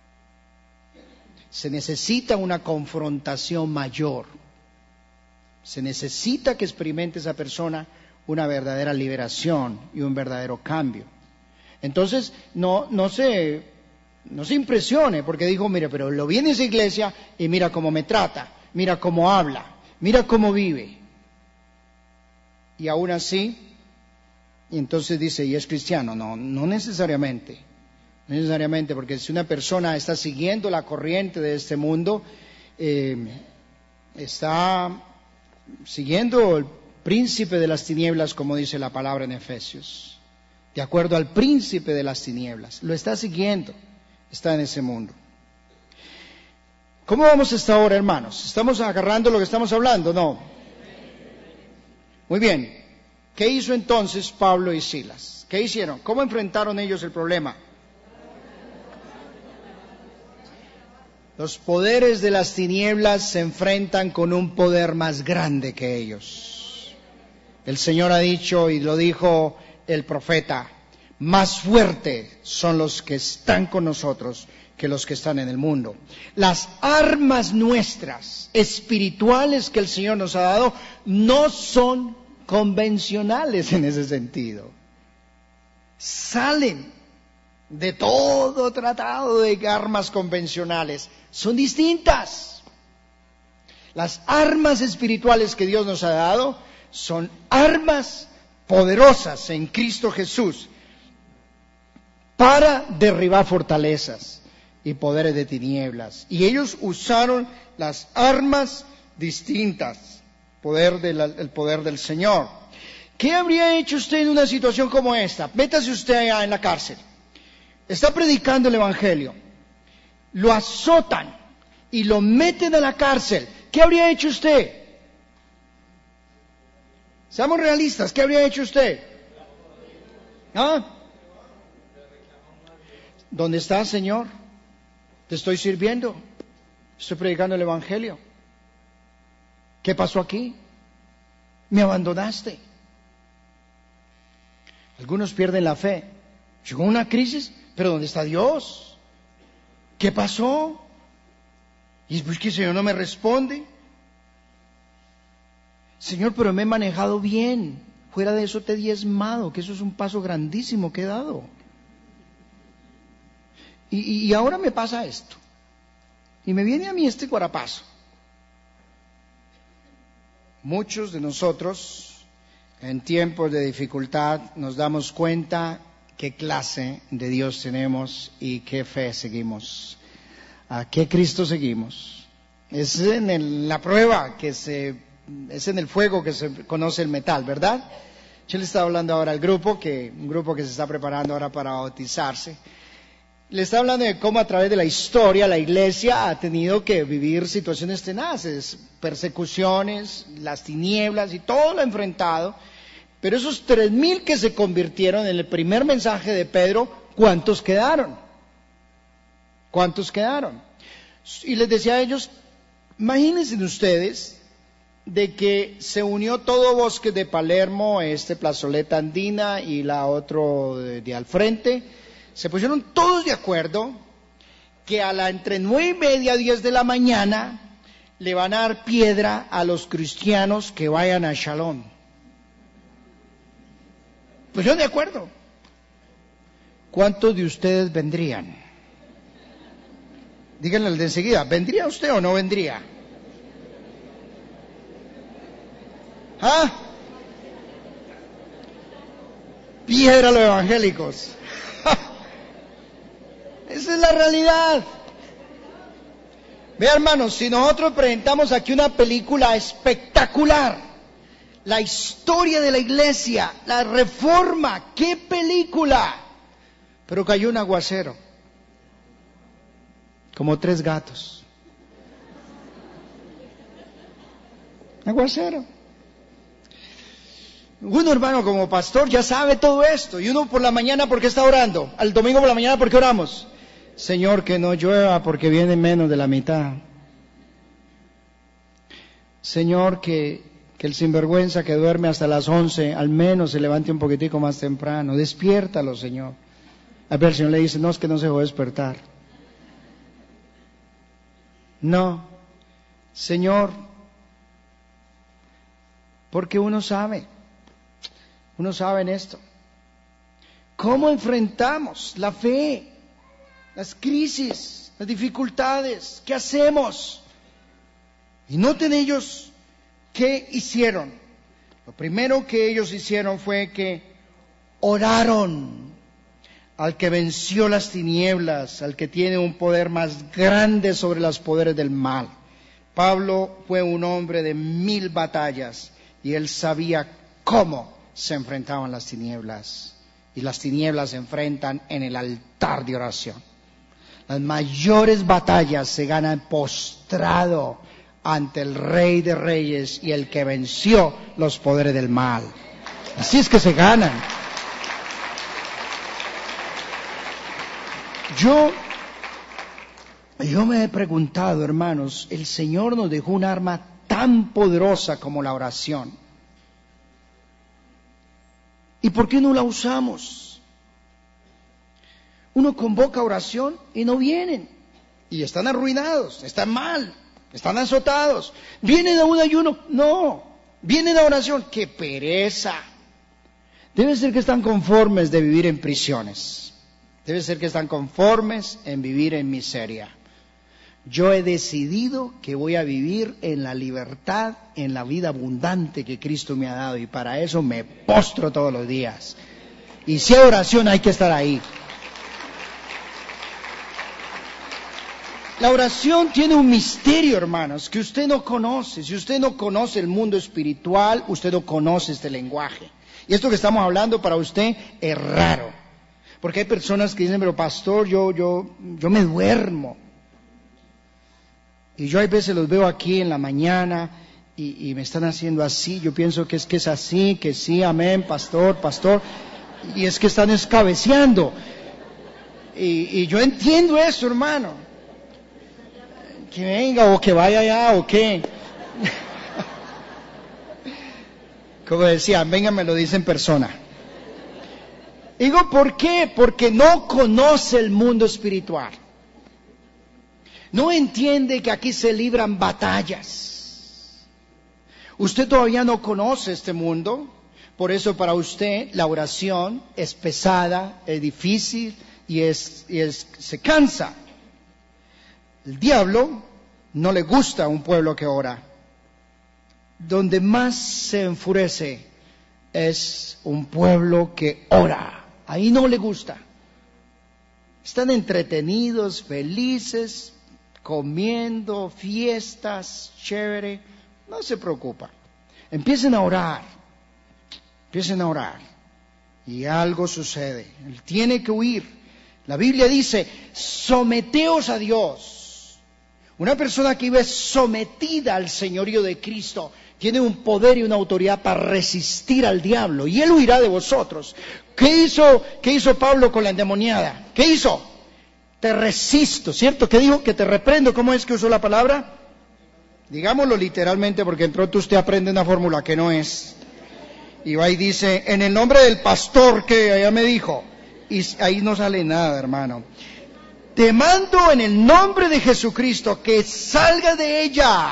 S2: Se necesita una confrontación mayor. Se necesita que experimente esa persona una verdadera liberación y un verdadero cambio. Entonces, no se impresione porque dijo, mire, pero lo vi en esa iglesia y mira cómo me trata, mira cómo habla, mira cómo vive. Y aún así, y entonces dice, ¿y es cristiano? No necesariamente. No necesariamente, porque si una persona está siguiendo la corriente de este mundo, está siguiendo el príncipe de las tinieblas, como dice la palabra en Efesios, de acuerdo al príncipe de las tinieblas, lo está siguiendo, está en ese mundo. ¿Cómo vamos hasta ahora, hermanos? ¿Estamos agarrando lo que estamos hablando? No. Muy bien. ¿Qué hizo entonces Pablo y Silas? ¿Qué hicieron? ¿Cómo enfrentaron ellos el problema? Los poderes de las tinieblas se enfrentan con un poder más grande que ellos. El Señor ha dicho, y lo dijo el profeta, más fuertes son los que están con nosotros que los que están en el mundo. Las armas nuestras, espirituales que el Señor nos ha dado, no son convencionales en ese sentido. Salen de todo tratado de armas convencionales. Son distintas. Las armas espirituales que Dios nos ha dado son armas poderosas en Cristo Jesús para derribar fortalezas y poderes de tinieblas. Y ellos usaron las armas distintas, el poder del Señor. ¿Qué habría hecho usted en una situación como esta? Métase usted allá en la cárcel. Está predicando el Evangelio. Lo azotan y lo meten a la cárcel. ¿Qué habría hecho usted? Seamos realistas, ¿qué habría hecho usted? ¿Ah? ¿Dónde está, Señor? Te estoy sirviendo. Estoy predicando el Evangelio. ¿Qué pasó aquí? Me abandonaste. Algunos pierden la fe. Llegó una crisis, pero ¿dónde está Dios? ¿Qué pasó? Y es porque el Señor no me responde. Señor, pero me he manejado bien. Fuera de eso te he diezmado, que eso es un paso grandísimo que he dado. Y ahora me pasa esto. Y me viene a mí este guarapazo. Muchos de nosotros en tiempos de dificultad nos damos cuenta qué clase de Dios tenemos y qué fe seguimos, a qué Cristo seguimos. Es en la prueba es en el fuego que se conoce el metal, ¿verdad? Yo le estaba hablando ahora al un grupo que se está preparando ahora para bautizarse. Le estaba hablando de cómo a través de la historia la iglesia ha tenido que vivir situaciones tenaces, persecuciones, las tinieblas y todo lo ha enfrentado. Pero esos 3,000 que se convirtieron en el primer mensaje de Pedro, ¿cuántos quedaron? ¿Cuántos quedaron? Y les decía a ellos, imagínense ustedes de que se unió todo Bosques de Palermo, Plazoleta Andina y la otro de al frente, se pusieron todos de acuerdo que entre 9:30 y 10 de la mañana le van a dar piedra a los cristianos que vayan a Shalom. Pues yo de acuerdo. ¿Cuántos de ustedes vendrían? Díganle de enseguida, ¿vendría usted o no vendría? ¿Ah? Piedra a los evangélicos. Esa es la realidad. Vea, hermanos, si nosotros presentamos aquí una película espectacular, la historia de la iglesia, la reforma, ¡qué película! Pero cayó un aguacero, como 3 gatos. Aguacero. Uno, hermano, como pastor ya sabe todo esto. Y uno por la mañana, ¿por qué está orando? Al domingo por la mañana, ¿por qué oramos? Señor, que no llueva porque viene menos de la mitad. Señor, que el sinvergüenza que duerme hasta las 11, al menos se levante un poquitico más temprano. Despiértalo, Señor. A ver, el Señor le dice, no, es que no se va a despertar. No, Señor, porque uno sabe en esto. ¿Cómo enfrentamos la fe, las crisis, las dificultades? ¿Qué hacemos? Y noten ellos qué hicieron. Lo primero que ellos hicieron fue que oraron al que venció las tinieblas, al que tiene un poder más grande sobre los poderes del mal. Pablo fue un hombre de 1000 batallas y él sabía cómo se enfrentaban las tinieblas. Y las tinieblas se enfrentan en el altar de oración. Las mayores batallas se ganan postrado ante el Rey de Reyes y el que venció los poderes del mal. Así es que se ganan. Yo me he preguntado, hermanos, el Señor nos dejó un arma tan poderosa como la oración. ¿Y por qué no la usamos? Uno convoca oración y no vienen. Y están arruinados, están mal, están azotados. ¿Vienen a un ayuno? No. ¿Vienen a oración? ¡Qué pereza! Debe ser que están conformes de vivir en prisiones. Debe ser que están conformes en vivir en miseria. Yo he decidido que voy a vivir en la libertad, en la vida abundante que Cristo me ha dado, y para eso me postro todos los días. Y si hay oración, hay que estar ahí. La oración tiene un misterio, hermanos, que usted no conoce. Si usted no conoce el mundo espiritual, usted no conoce este lenguaje. Y esto que estamos hablando para usted es raro. Porque hay personas que dicen, pero pastor, yo me duermo. Y yo hay veces los veo aquí en la mañana y me están haciendo así. Yo pienso que es así, que sí, amén, pastor. Y es que están escabeceando. Y yo entiendo eso, hermano. Que venga o que vaya allá o qué. Como decía, venga, me lo dice en persona. Digo, ¿por qué? Porque no conoce el mundo espiritual. No entiende que aquí se libran batallas. Usted todavía no conoce este mundo, por eso para usted la oración es pesada, es difícil y se cansa. El diablo no le gusta a un pueblo que ora. donde más se enfurece es un pueblo que ora. Ahí no le gusta. Están entretenidos, felices, comiendo, fiestas, chévere. No se preocupa. Empiecen a orar. Empiecen a orar. Y algo sucede. Él tiene que huir. La Biblia dice, someteos a Dios. Una persona que vive sometida al señorío de Cristo tiene un poder y una autoridad para resistir al diablo, y él huirá de vosotros. ¿Qué hizo Pablo con la endemoniada? ¿Qué hizo? Te resisto, ¿cierto? ¿Qué dijo? Que te reprendo. ¿Cómo es que usó la palabra? Digámoslo literalmente, porque de pronto usted aprende una fórmula que no es. Y va y dice, en el nombre del pastor que allá me dijo, y ahí no sale nada, hermano. Te mando en el nombre de Jesucristo que salga de ella.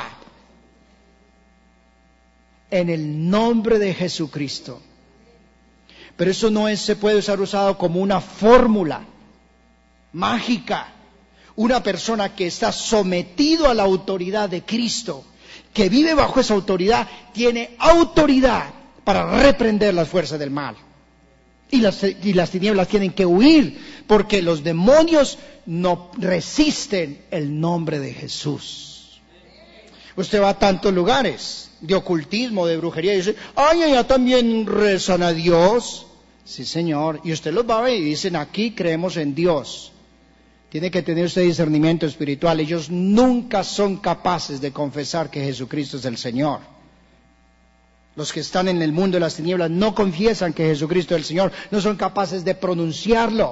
S2: En el nombre de Jesucristo. Pero eso no se puede ser usado como una fórmula mágica. Una persona que está sometido a la autoridad de Cristo, que vive bajo esa autoridad, tiene autoridad para reprender las fuerzas del mal. Y las tinieblas tienen que huir, porque los demonios no resisten el nombre de Jesús. Usted va a tantos lugares de ocultismo, de brujería, y dice, ay, allá también rezan a Dios. Sí, señor. Y usted los va a ver y dicen, aquí creemos en Dios. Tiene que tener usted discernimiento espiritual. Ellos nunca son capaces de confesar que Jesucristo es el Señor. Los que están en el mundo de las tinieblas no confiesan que Jesucristo es el Señor. No son capaces de pronunciarlo.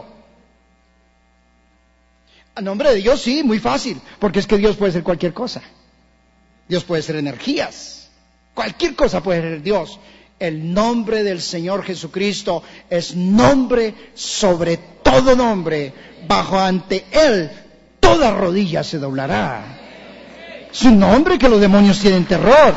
S2: A nombre de Dios sí, muy fácil. Porque es que Dios puede ser cualquier cosa. Dios puede ser energías. Cualquier cosa puede ser Dios. El nombre del Señor Jesucristo es nombre sobre todo nombre. Bajo ante Él toda rodilla se doblará. Es un nombre que los demonios tienen terror.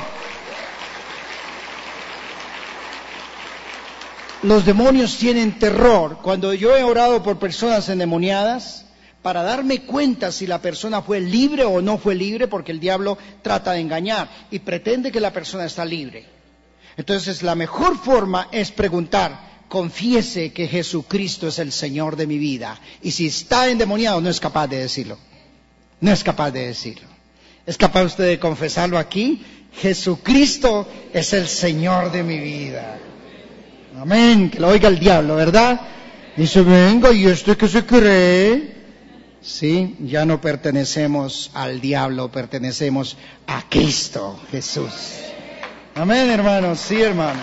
S2: Los demonios tienen terror. Cuando yo he orado por personas endemoniadas, para darme cuenta si la persona fue libre o no fue libre, porque el diablo trata de engañar y pretende que la persona está libre. Entonces la mejor forma es preguntar, confiese que Jesucristo es el Señor de mi vida. Y si está endemoniado, no es capaz de decirlo. No es capaz de decirlo. ¿Es capaz usted de confesarlo aquí? Jesucristo es el Señor de mi vida. Amén, que lo oiga el diablo, ¿verdad? Dice, venga, ¿y este qué se cree? Sí, ya no pertenecemos al diablo, pertenecemos a Cristo Jesús. Amén, hermanos, sí, hermano.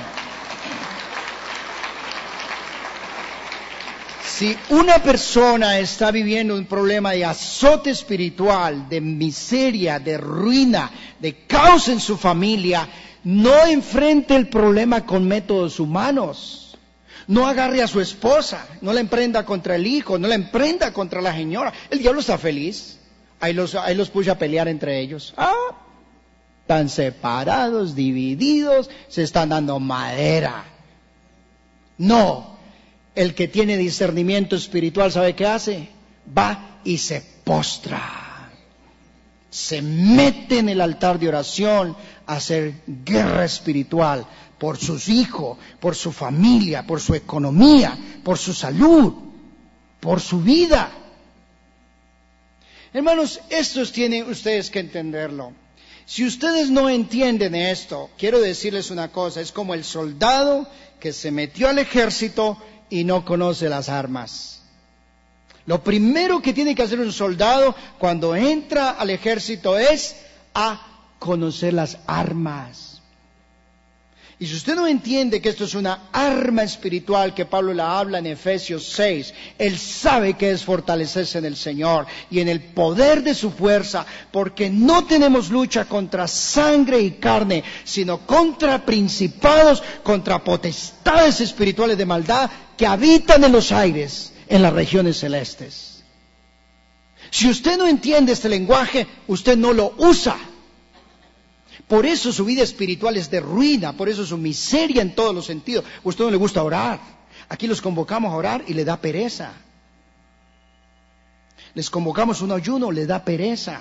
S2: Si una persona está viviendo un problema de azote espiritual, de miseria, de ruina, de caos en su familia, no enfrente el problema con métodos humanos. No agarre a su esposa, no la emprenda contra el hijo, no la emprenda contra la señora. El diablo está feliz. Ahí los puse a pelear entre ellos. Están separados, divididos, se están dando madera. No, el que tiene discernimiento espiritual, ¿sabe qué hace? Va y se postra. Se mete en el altar de oración a hacer guerra espiritual por sus hijos, por su familia, por su economía, por su salud, por su vida. Hermanos, esto tienen ustedes que entenderlo. Si ustedes no entienden esto, quiero decirles una cosa, es como el soldado que se metió al ejército y no conoce las armas. Lo primero que tiene que hacer un soldado cuando entra al ejército es a conocer las armas. Y si usted no entiende que esto es una arma espiritual que Pablo la habla en Efesios 6, él sabe que es fortalecerse en el Señor y en el poder de su fuerza, porque no tenemos lucha contra sangre y carne, sino contra principados, contra potestades espirituales de maldad que habitan en los aires, en las regiones celestes. Si usted no entiende este lenguaje, usted no lo usa. Por eso su vida espiritual es de ruina, por eso su miseria en todos los sentidos. A usted no le gusta orar. Aquí los convocamos a orar y le da pereza. Les convocamos un ayuno, le da pereza.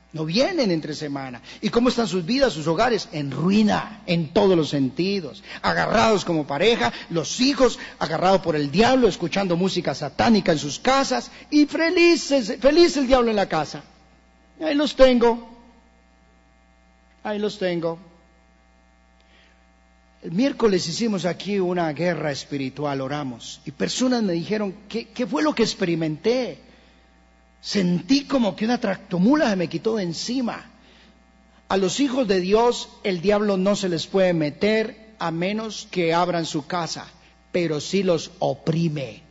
S2: No vienen entre semana. ¿Y cómo están sus vidas, sus hogares? En ruina, en todos los sentidos. Agarrados como pareja, los hijos agarrados por el diablo, escuchando música satánica en sus casas, y feliz el diablo en la casa. Ahí los tengo. El miércoles hicimos aquí una guerra espiritual, oramos, y personas me dijeron, ¿qué fue lo que experimenté? Sentí como que una tractomula se me quitó de encima. A los hijos de Dios el diablo no se les puede meter a menos que abran su casa, pero sí los oprime,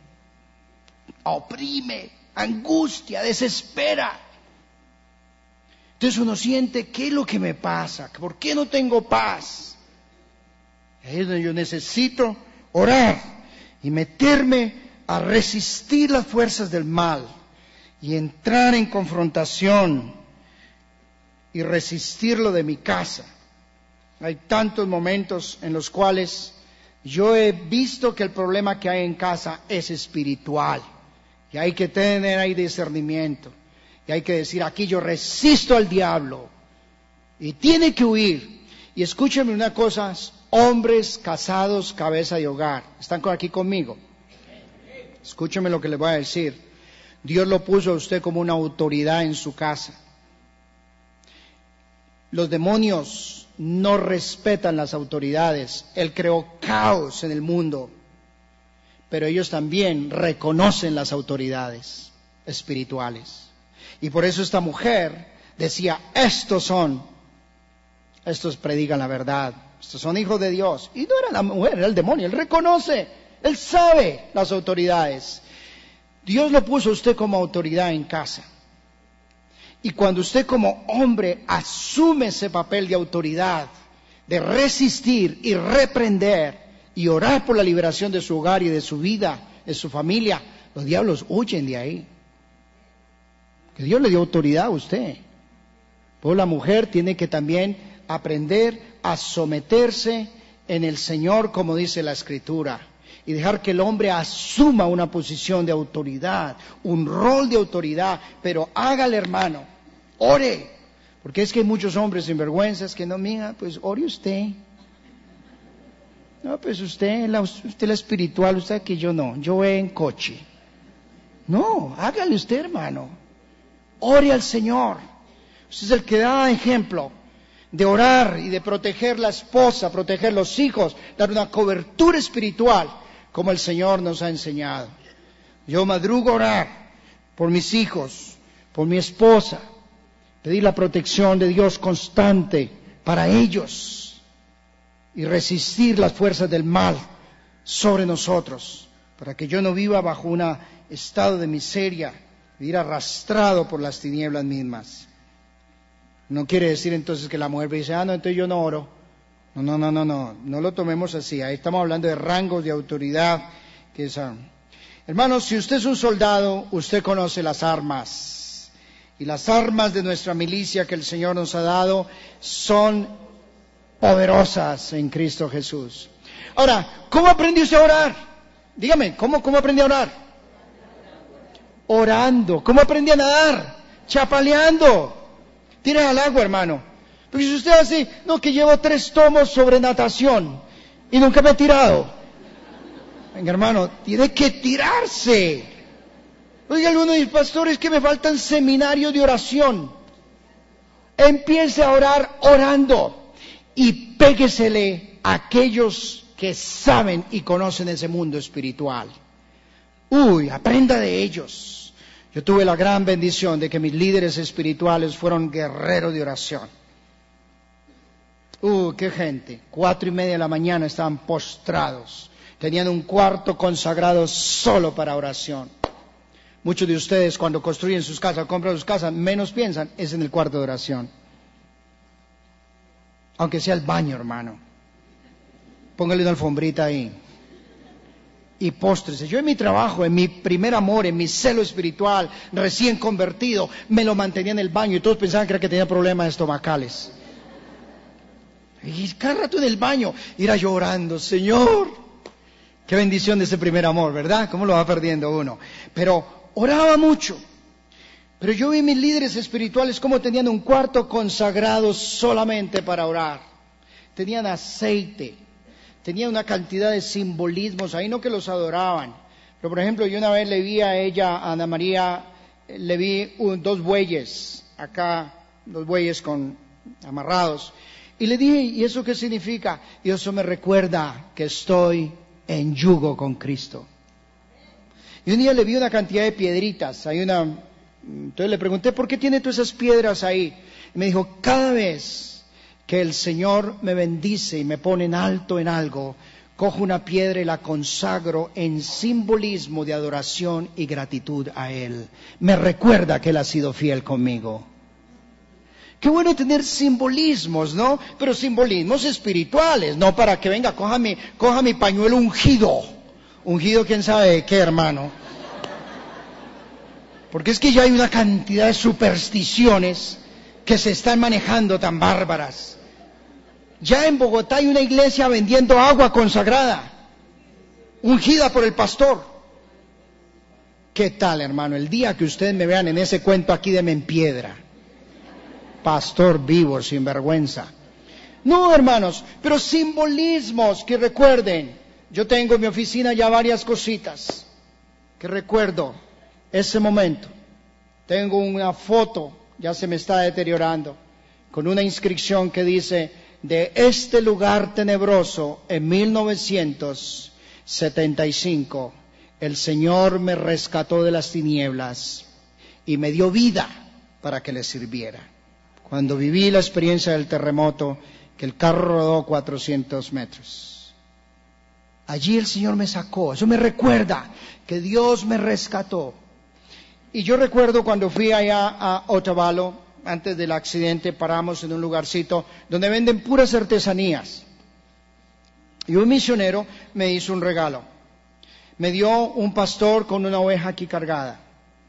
S2: angustia, desespera. Entonces uno siente, ¿qué es lo que me pasa? ¿Por qué no tengo paz? Ahí es donde yo necesito orar y meterme a resistir las fuerzas del mal y entrar en confrontación y resistirlo de mi casa. Hay tantos momentos en los cuales yo he visto que el problema que hay en casa es espiritual y hay que tener ahí discernimiento y hay que decir, aquí yo resisto al diablo y tiene que huir. Y escúchenme una cosa, hombres casados, cabeza de hogar, ¿están aquí conmigo? Escúchenme lo que les voy a decir. Dios lo puso a usted como una autoridad en su casa. Los demonios no respetan las autoridades. Él creó caos en el mundo, pero ellos también reconocen las autoridades espirituales. Y por eso esta mujer decía, estos predican la verdad, estos son hijos de Dios. Y no era la mujer, era el demonio. Él reconoce, él sabe las autoridades. Dios lo puso a usted como autoridad en casa. Y cuando usted como hombre asume ese papel de autoridad, de resistir y reprender y orar por la liberación de su hogar y de su vida, de su familia, los diablos huyen de ahí. Que Dios le dio autoridad a usted. Pues la mujer tiene que también aprender a someterse en el Señor, como dice la Escritura. Y dejar que el hombre asuma una posición de autoridad, un rol de autoridad, pero hágale, hermano, ore, porque es que hay muchos hombres sinvergüenzas que no, mira, pues ore usted. No, pues usted la espiritual, usted que yo no, yo voy en coche. No, hágale usted, hermano, ore al Señor. Usted es el que da ejemplo de orar y de proteger la esposa, proteger los hijos, dar una cobertura espiritual, como el Señor nos ha enseñado. Yo madrugo a orar por mis hijos, por mi esposa, pedir la protección de Dios constante para ellos y resistir las fuerzas del mal sobre nosotros, para que yo no viva bajo un estado de miseria, vivir arrastrado por las tinieblas mismas. No quiere decir entonces que la mujer dice, no, entonces yo no oro. No lo tomemos así. Ahí estamos hablando de rangos de autoridad. Hermanos, si usted es un soldado, usted conoce las armas. Y las armas de nuestra milicia que el Señor nos ha dado son poderosas en Cristo Jesús. Ahora, ¿cómo aprendió usted a orar? Dígame, ¿cómo aprendí a orar? Orando. ¿Cómo aprendí a nadar? Chapaleando. Tire al agua, hermano. Porque si usted hace, no, que llevo 3 tomos sobre natación y nunca me he tirado. Venga, hermano, tiene que tirarse. Oiga, algunos de mis pastores que me faltan seminarios de oración. Empiece a orar orando y péguesele a aquellos que saben y conocen ese mundo espiritual. Aprenda de ellos. Yo tuve la gran bendición de que mis líderes espirituales fueron guerreros de oración. Qué gente. 4:30 de la mañana estaban postrados. Tenían un cuarto consagrado solo para oración. Muchos de ustedes cuando construyen sus casas, compran sus casas, menos piensan, es en el cuarto de oración. Aunque sea el baño, hermano. Póngale una alfombrita ahí. Y póstrese. Yo en mi trabajo, en mi primer amor, en mi celo espiritual, recién convertido, me lo mantenía en el baño y todos pensaban que tenía problemas estomacales. Y cada rato en el baño, ir llorando, Señor, qué bendición de ese primer amor, ¿verdad? ¿Cómo lo va perdiendo uno? Pero oraba mucho. Pero yo vi mis líderes espirituales como tenían un cuarto consagrado solamente para orar. Tenían aceite, tenían una cantidad de simbolismos ahí, no que los adoraban. Pero por ejemplo, yo una vez le vi a ella, a Ana María, le vi 2 bueyes, acá 2 bueyes amarrados. Y le dije, ¿y eso qué significa? Y eso me recuerda que estoy en yugo con Cristo. Y un día le vi una cantidad de piedritas, entonces le pregunté, ¿por qué tiene todas esas piedras ahí? Y me dijo, cada vez que el Señor me bendice y me pone en alto en algo, cojo una piedra y la consagro en simbolismo de adoración y gratitud a Él. Me recuerda que Él ha sido fiel conmigo. Qué bueno tener simbolismos, ¿no? Pero simbolismos espirituales, no para que venga, coja mi pañuelo ungido. Ungido, quién sabe de qué, hermano. Porque es que ya hay una cantidad de supersticiones que se están manejando tan bárbaras. Ya en Bogotá hay una iglesia vendiendo agua consagrada, ungida por el pastor. ¿Qué tal, hermano? El día que ustedes me vean en ese cuento aquí, denme en piedra. Pastor vivo, sin vergüenza. No, hermanos, pero simbolismos que recuerden. Yo tengo en mi oficina ya varias cositas que recuerdo ese momento. Tengo una foto, ya se me está deteriorando, con una inscripción que dice, de este lugar tenebroso, en 1975, el Señor me rescató de las tinieblas y me dio vida para que le sirviera. Cuando viví la experiencia del terremoto, que el carro rodó 400 metros. Allí el Señor me sacó. Eso me recuerda que Dios me rescató. Y yo recuerdo cuando fui allá a Otavalo, antes del accidente, paramos en un lugarcito donde venden puras artesanías. Y un misionero me hizo un regalo. Me dio un pastor con una oveja aquí cargada.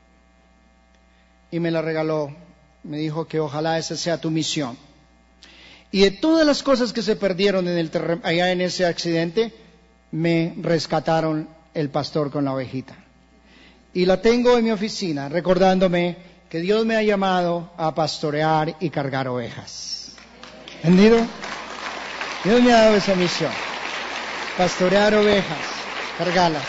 S2: Y me la regaló. Me dijo que ojalá esa sea tu misión. Y de todas las cosas que se perdieron allá en ese accidente, me rescataron el pastor con la ovejita. Y la tengo en mi oficina, recordándome que Dios me ha llamado a pastorear y cargar ovejas. ¿Entendido? Dios me ha dado esa misión. Pastorear ovejas, cargarlas.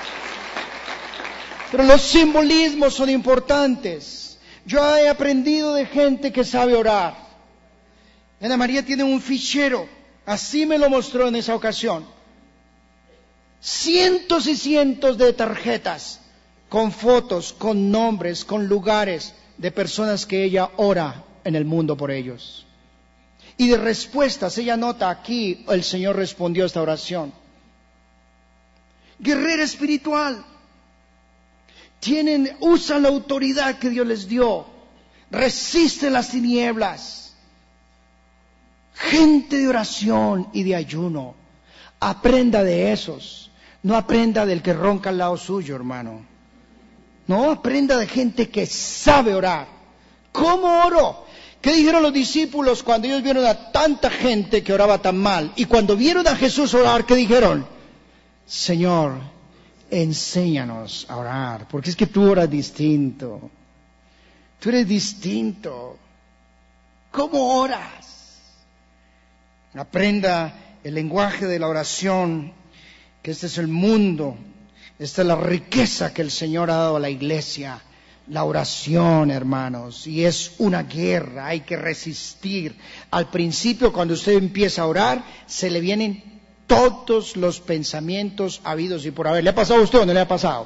S2: Pero los simbolismos son importantes. Yo he aprendido de gente que sabe orar. Ana María tiene un fichero, así me lo mostró en esa ocasión. Cientos y cientos de tarjetas con fotos, con nombres, con lugares de personas que ella ora en el mundo por ellos. Y de respuestas, ella nota aquí, el Señor respondió a esta oración. Guerrera espiritual. Usan la autoridad que Dios les dio. Resisten las tinieblas. Gente de oración y de ayuno. Aprenda de esos. No aprenda del que ronca al lado suyo, hermano. No, aprenda de gente que sabe orar. ¿Cómo oró? ¿Qué dijeron los discípulos cuando ellos vieron a tanta gente que oraba tan mal? Y cuando vieron a Jesús orar, ¿qué dijeron? Señor, enséñanos a orar, porque es que tú oras distinto. Tú eres distinto. ¿Cómo oras? Aprenda el lenguaje de la oración, que este es el mundo, esta es la riqueza que el Señor ha dado a la iglesia. La oración, hermanos, y es una guerra, hay que resistir. Al principio, cuando usted empieza a orar, se le vienen todos los pensamientos habidos y por haber. ¿Le ha pasado a usted o no le ha pasado?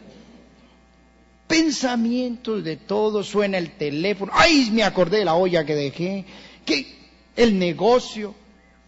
S2: Pensamientos de todo, suena el teléfono, ¡ay! Me acordé de la olla que dejé, el negocio,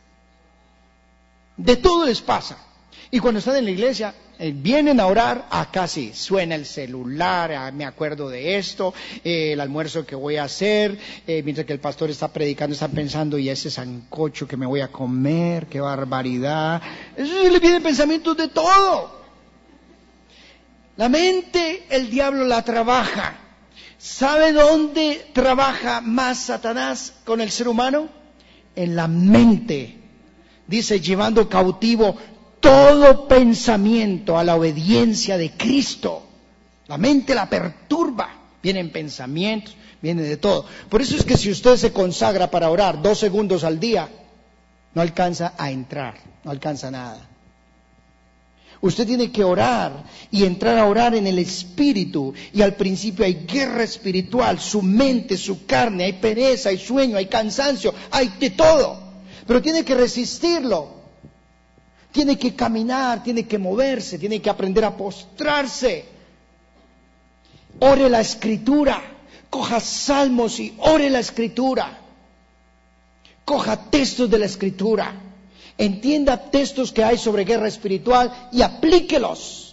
S2: de todo les pasa. Y cuando están en la iglesia, vienen a orar, acá sí, suena el celular, me acuerdo de esto, el almuerzo que voy a hacer, mientras que el pastor está predicando, están pensando, y ese sancocho que me voy a comer, qué barbaridad. Eso le vienen pensamientos de todo. La mente, el diablo la trabaja. ¿Sabe dónde trabaja más Satanás con el ser humano? En la mente. Dice, llevando cautivo todo pensamiento a la obediencia de Cristo. La mente la perturba. vienen pensamientos, viene de todo. Por eso es que si usted se consagra para orar 2 segundos al día, no alcanza a entrar, no alcanza nada. Usted tiene que orar y entrar a orar en el Espíritu. Y al principio hay guerra espiritual, su mente, su carne, hay pereza, hay sueño, hay cansancio, hay de todo. Pero tiene que resistirlo. Tiene que caminar, tiene que moverse, tiene que aprender a postrarse. Ore la Escritura, coja salmos y ore la Escritura. Coja textos de la Escritura. Entienda textos que hay sobre guerra espiritual y aplíquelos.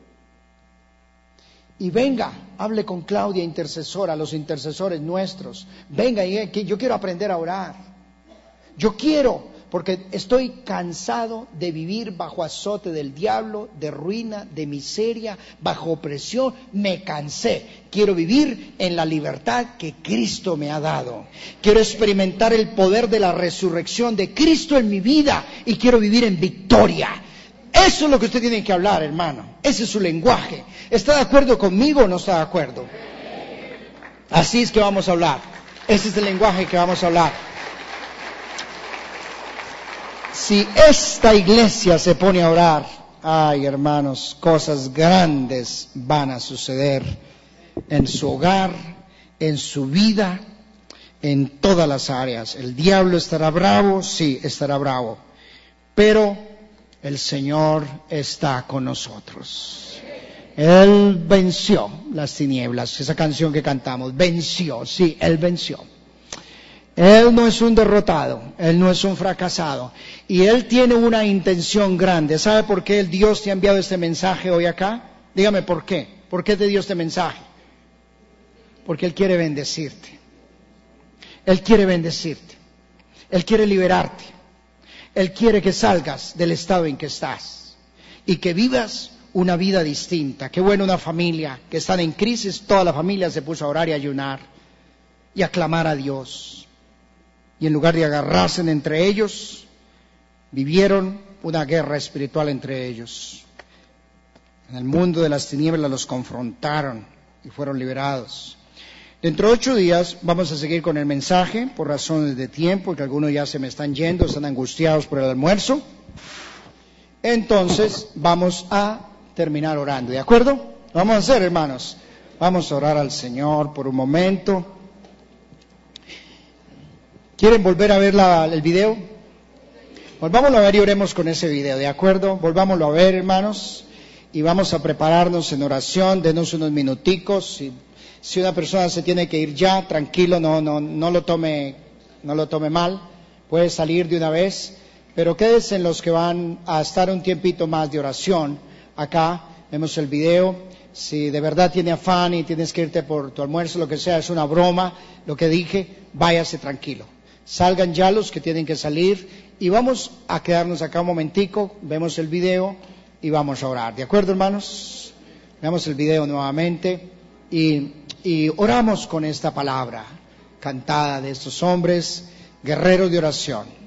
S2: Y venga, hable con Claudia, intercesora, los intercesores nuestros. Venga, yo quiero aprender a orar. Yo quiero, porque estoy cansado de vivir bajo azote del diablo, de ruina, de miseria, bajo opresión. Me cansé. Quiero vivir en la libertad que Cristo me ha dado. Quiero experimentar el poder de la resurrección de Cristo en mi vida y quiero vivir en victoria. Eso es lo que usted tiene que hablar, hermano. Ese es su lenguaje. ¿Está de acuerdo conmigo o no está de acuerdo? Así es que vamos a hablar. Ese es el lenguaje que vamos a hablar. Si esta iglesia se pone a orar, ay hermanos, cosas grandes van a suceder en su hogar, en su vida, en todas las áreas. El diablo estará bravo, sí, estará bravo, pero el Señor está con nosotros. Él venció las tinieblas, esa canción que cantamos, venció, sí, Él venció. Él no es un derrotado, Él no es un fracasado. Y Él tiene una intención grande. ¿Sabe por qué el Dios te ha enviado este mensaje hoy acá? Dígame por qué. ¿Por qué te dio este mensaje? Porque Él quiere bendecirte. Él quiere bendecirte. Él quiere liberarte. Él quiere que salgas del estado en que estás. Y que vivas una vida distinta. Qué bueno una familia que están en crisis. Toda la familia se puso a orar y a ayunar. Y a clamar a Dios. Y en lugar de agarrarse entre ellos, vivieron una guerra espiritual entre ellos. En el mundo de las tinieblas los confrontaron y fueron liberados. Dentro de 8 días vamos a seguir con el mensaje, por razones de tiempo, que algunos ya se me están yendo, están angustiados por el almuerzo. Entonces vamos a terminar orando, ¿de acuerdo? Lo vamos a hacer, hermanos. Vamos a orar al Señor por un momento. ¿Quieren volver a ver el video? Volvámoslo a ver y oremos con ese video, ¿de acuerdo? Volvámoslo a ver, hermanos, y vamos a prepararnos en oración. Denos unos minuticos. Si una persona se tiene que ir ya, tranquilo, no lo tome mal. Puede salir de una vez, pero quédense en los que van a estar un tiempito más de oración. Acá vemos el video. Si de verdad tiene afán y tienes que irte por tu almuerzo, lo que sea, es una broma, lo que dije, váyase tranquilo. Salgan ya los que tienen que salir y vamos a quedarnos acá un momentico, vemos el video y vamos a orar. ¿De acuerdo, hermanos? Veamos el video nuevamente y oramos con esta palabra cantada de estos hombres, guerreros de oración.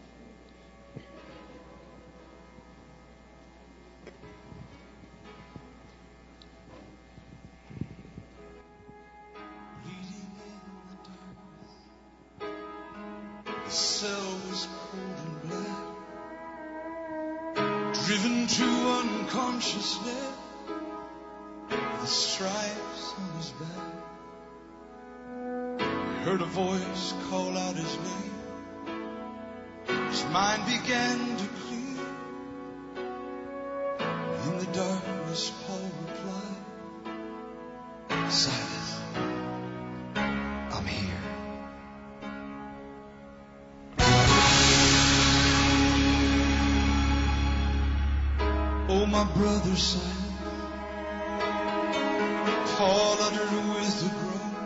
S3: The cell was cold and black, driven to unconsciousness, the stripes on his back. He heard a voice call out his name. His mind began to clear. In the darkness, Paul replied, Silas, I'm here. Oh, my brother Silas, Paul uttered with a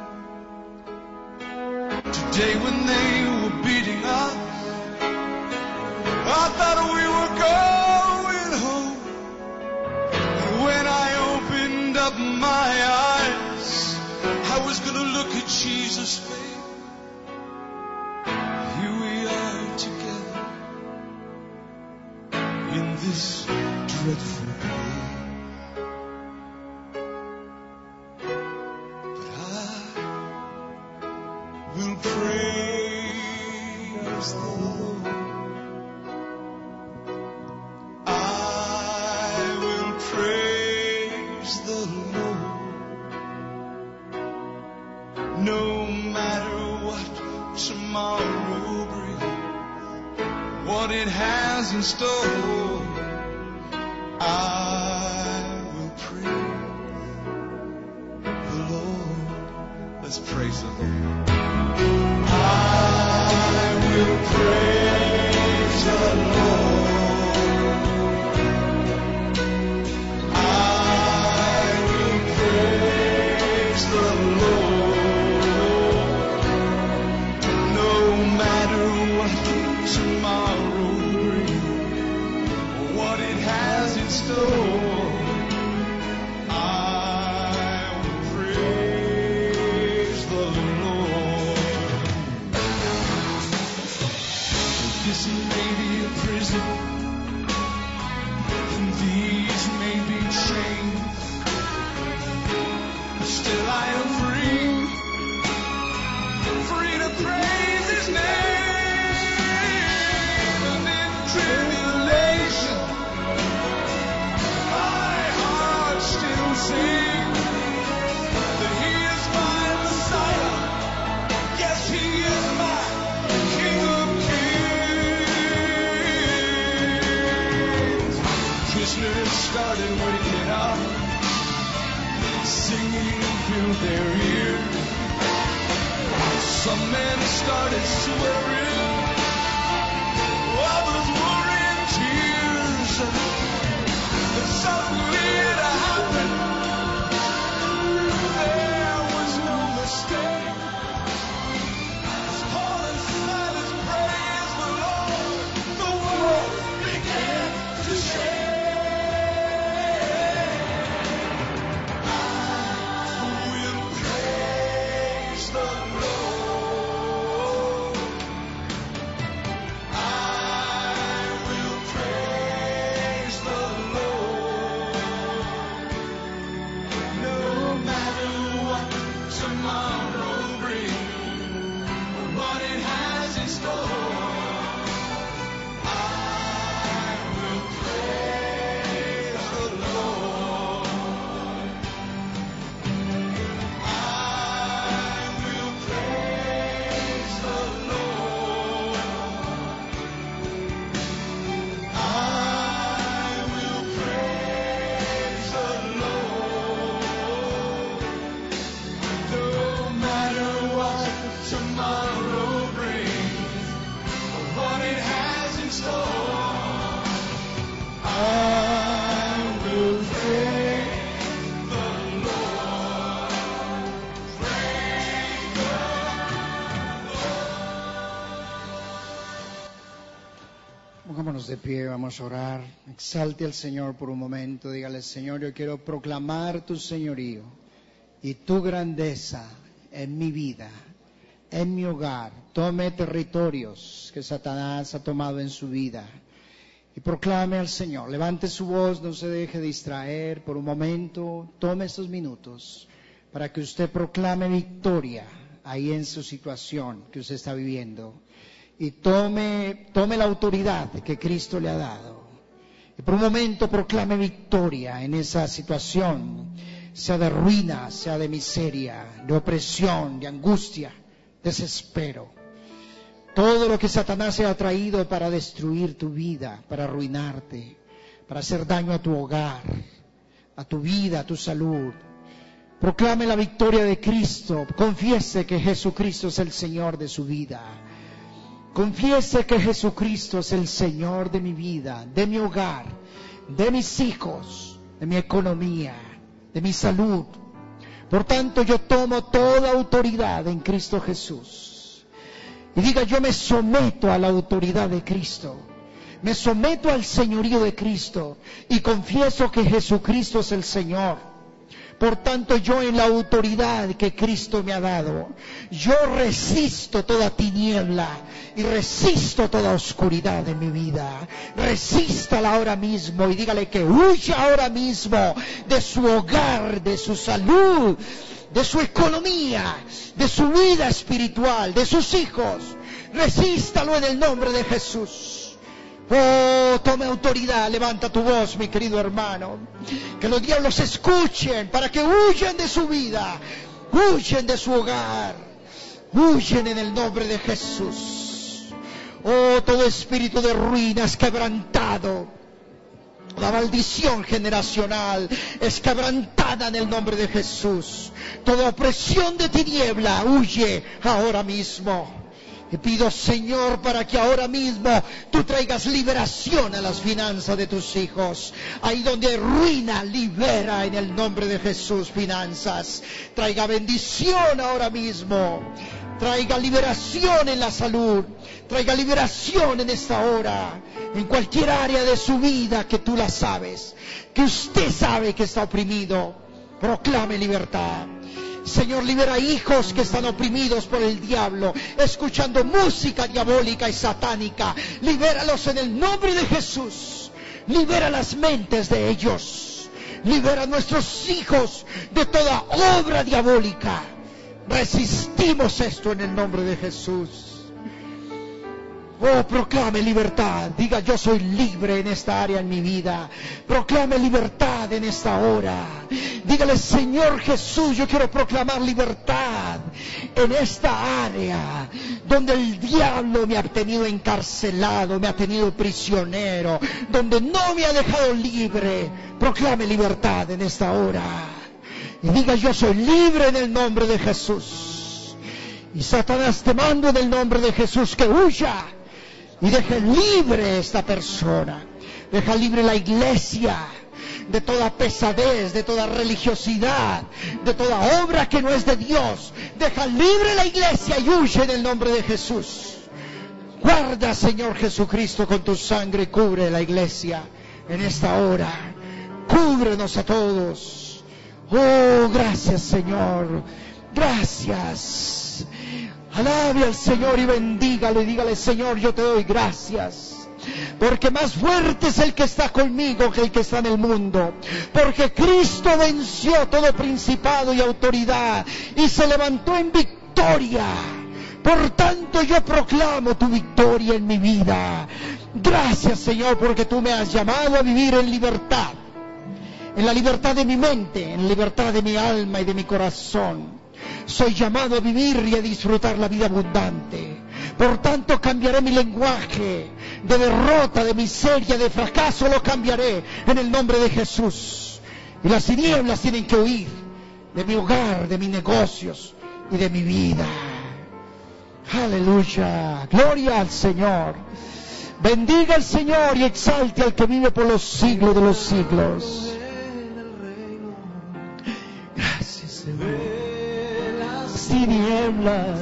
S3: groan. Today when they were beating us, I thought we were going home. And when I opened up my eyes, I was going to look at Jesus' face. Here we are together in this dreadful pain. But I robbery, what it has in store, I will praise the Lord. Let's praise the Lord. I will praise the Lord. I will praise the Lord. No matter what tomorrow brings, what it has in store, I will praise the Lord. This may be a prison, and these may be chains, but still I am free, free to praise His name. And in tribulation, my heart still sings that He is my Messiah. Yes, He is my King of Kings. Prisoners started waking up, singing filled their ears. Some men started swearing, others were in tears. But suddenly it happened. There was no mistake. As Paul and Silas praised the Lord, the world began to shake. I will praise the Lord. I will praise the Lord. No matter what tomorrow brings, what it has in store, I will praise the Lord. I will praise the Lord. I will praise the Lord. No matter what tomorrow brings, or what it has in store, I will praise the Lord. Praise the
S2: Pongámonos de pie, vamos a orar. Exalte al Señor por un momento. Dígale: Señor, yo quiero proclamar tu señorío y tu grandeza en mi vida, en mi hogar. Tome territorios que Satanás ha tomado en su vida y proclame al Señor. Levante su voz, no se deje distraer por un momento. Tome estos minutos para que usted proclame victoria ahí en su situación que usted está viviendo. Y tome la autoridad que Cristo le ha dado. Y por un momento proclame victoria en esa situación, sea de ruina, sea de miseria, de opresión, de angustia, desespero. Todo lo que Satanás se ha traído para destruir tu vida, para arruinarte, para hacer daño a tu hogar, a tu vida, a tu salud. Proclame la victoria de Cristo. Confiese que Jesucristo es el Señor de su vida. Confiese que Jesucristo es el Señor de mi vida, de mi hogar, de mis hijos, de mi economía, de mi salud. Por tanto, yo tomo toda autoridad en Cristo Jesús. Y diga: yo me someto a la autoridad de Cristo. Me someto al señorío de Cristo y confieso que Jesucristo es el Señor. Por tanto, yo en la autoridad que Cristo me ha dado, yo resisto toda tiniebla y resisto toda oscuridad en mi vida. Resístala ahora mismo y dígale que huya ahora mismo de su hogar, de su salud, de su economía, de su vida espiritual, de sus hijos. Resístalo en el nombre de Jesús. Oh, tome autoridad, levanta tu voz, mi querido hermano. Que los diablos escuchen para que huyan de su vida, huyen de su hogar, huyen en el nombre de Jesús. Oh, todo espíritu de ruina es quebrantado. La maldición generacional es quebrantada en el nombre de Jesús. Toda opresión de tiniebla huye ahora mismo. Te pido, Señor, para que ahora mismo tú traigas liberación a las finanzas de tus hijos. Ahí donde hay ruina, libera en el nombre de Jesús finanzas. Traiga bendición ahora mismo. Traiga liberación en la salud. Traiga liberación en esta hora. En cualquier área de su vida que tú la sabes. Que usted sabe que está oprimido. Proclame libertad. Señor, libera hijos que están oprimidos por el diablo, escuchando música diabólica y satánica. Libéralos en el nombre de Jesús. Libera las mentes de ellos. Libera a nuestros hijos de toda obra diabólica. Resistimos esto en el nombre de Jesús. Oh, proclame libertad. Diga, yo soy libre en esta área en mi vida. Proclame libertad en esta hora. Dígale, Señor Jesús, yo quiero proclamar libertad en esta área donde el diablo me ha tenido encarcelado, me ha tenido prisionero, donde no me ha dejado libre. Proclame libertad en esta hora. Y diga, yo soy libre en el nombre de Jesús. Y Satanás, te mando en el nombre de Jesús que huya. Y deje libre esta persona. Deja libre la iglesia de toda pesadez, de toda religiosidad, de toda obra que no es de Dios. Deja libre la iglesia y huye en el nombre de Jesús. Guarda, Señor Jesucristo, con tu sangre, cubre la iglesia en esta hora. Cúbrenos a todos. Oh, gracias, Señor. Gracias. Alabe al Señor y bendígale. Dígale, Señor, yo te doy gracias. Porque más fuerte es el que está conmigo que el que está en el mundo. Porque Cristo venció todo principado y autoridad y se levantó en victoria. Por tanto, yo proclamo tu victoria en mi vida. Gracias, Señor, porque tú me has llamado a vivir en libertad. En la libertad de mi mente, en la libertad de mi alma y de mi corazón. Soy llamado a vivir y a disfrutar la vida abundante. Por tanto, cambiaré mi lenguaje de derrota, de miseria, de fracaso. Lo cambiaré en el nombre de Jesús. Y las tinieblas tienen que huir de mi hogar, de mis negocios y de mi vida. Aleluya. Gloria al Señor. Bendiga al Señor y exalte al que vive por los siglos de los siglos. Gracias, Señor. Tinieblas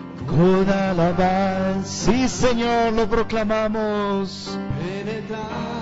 S2: con alabanza. Sí, Señor, lo proclamamos.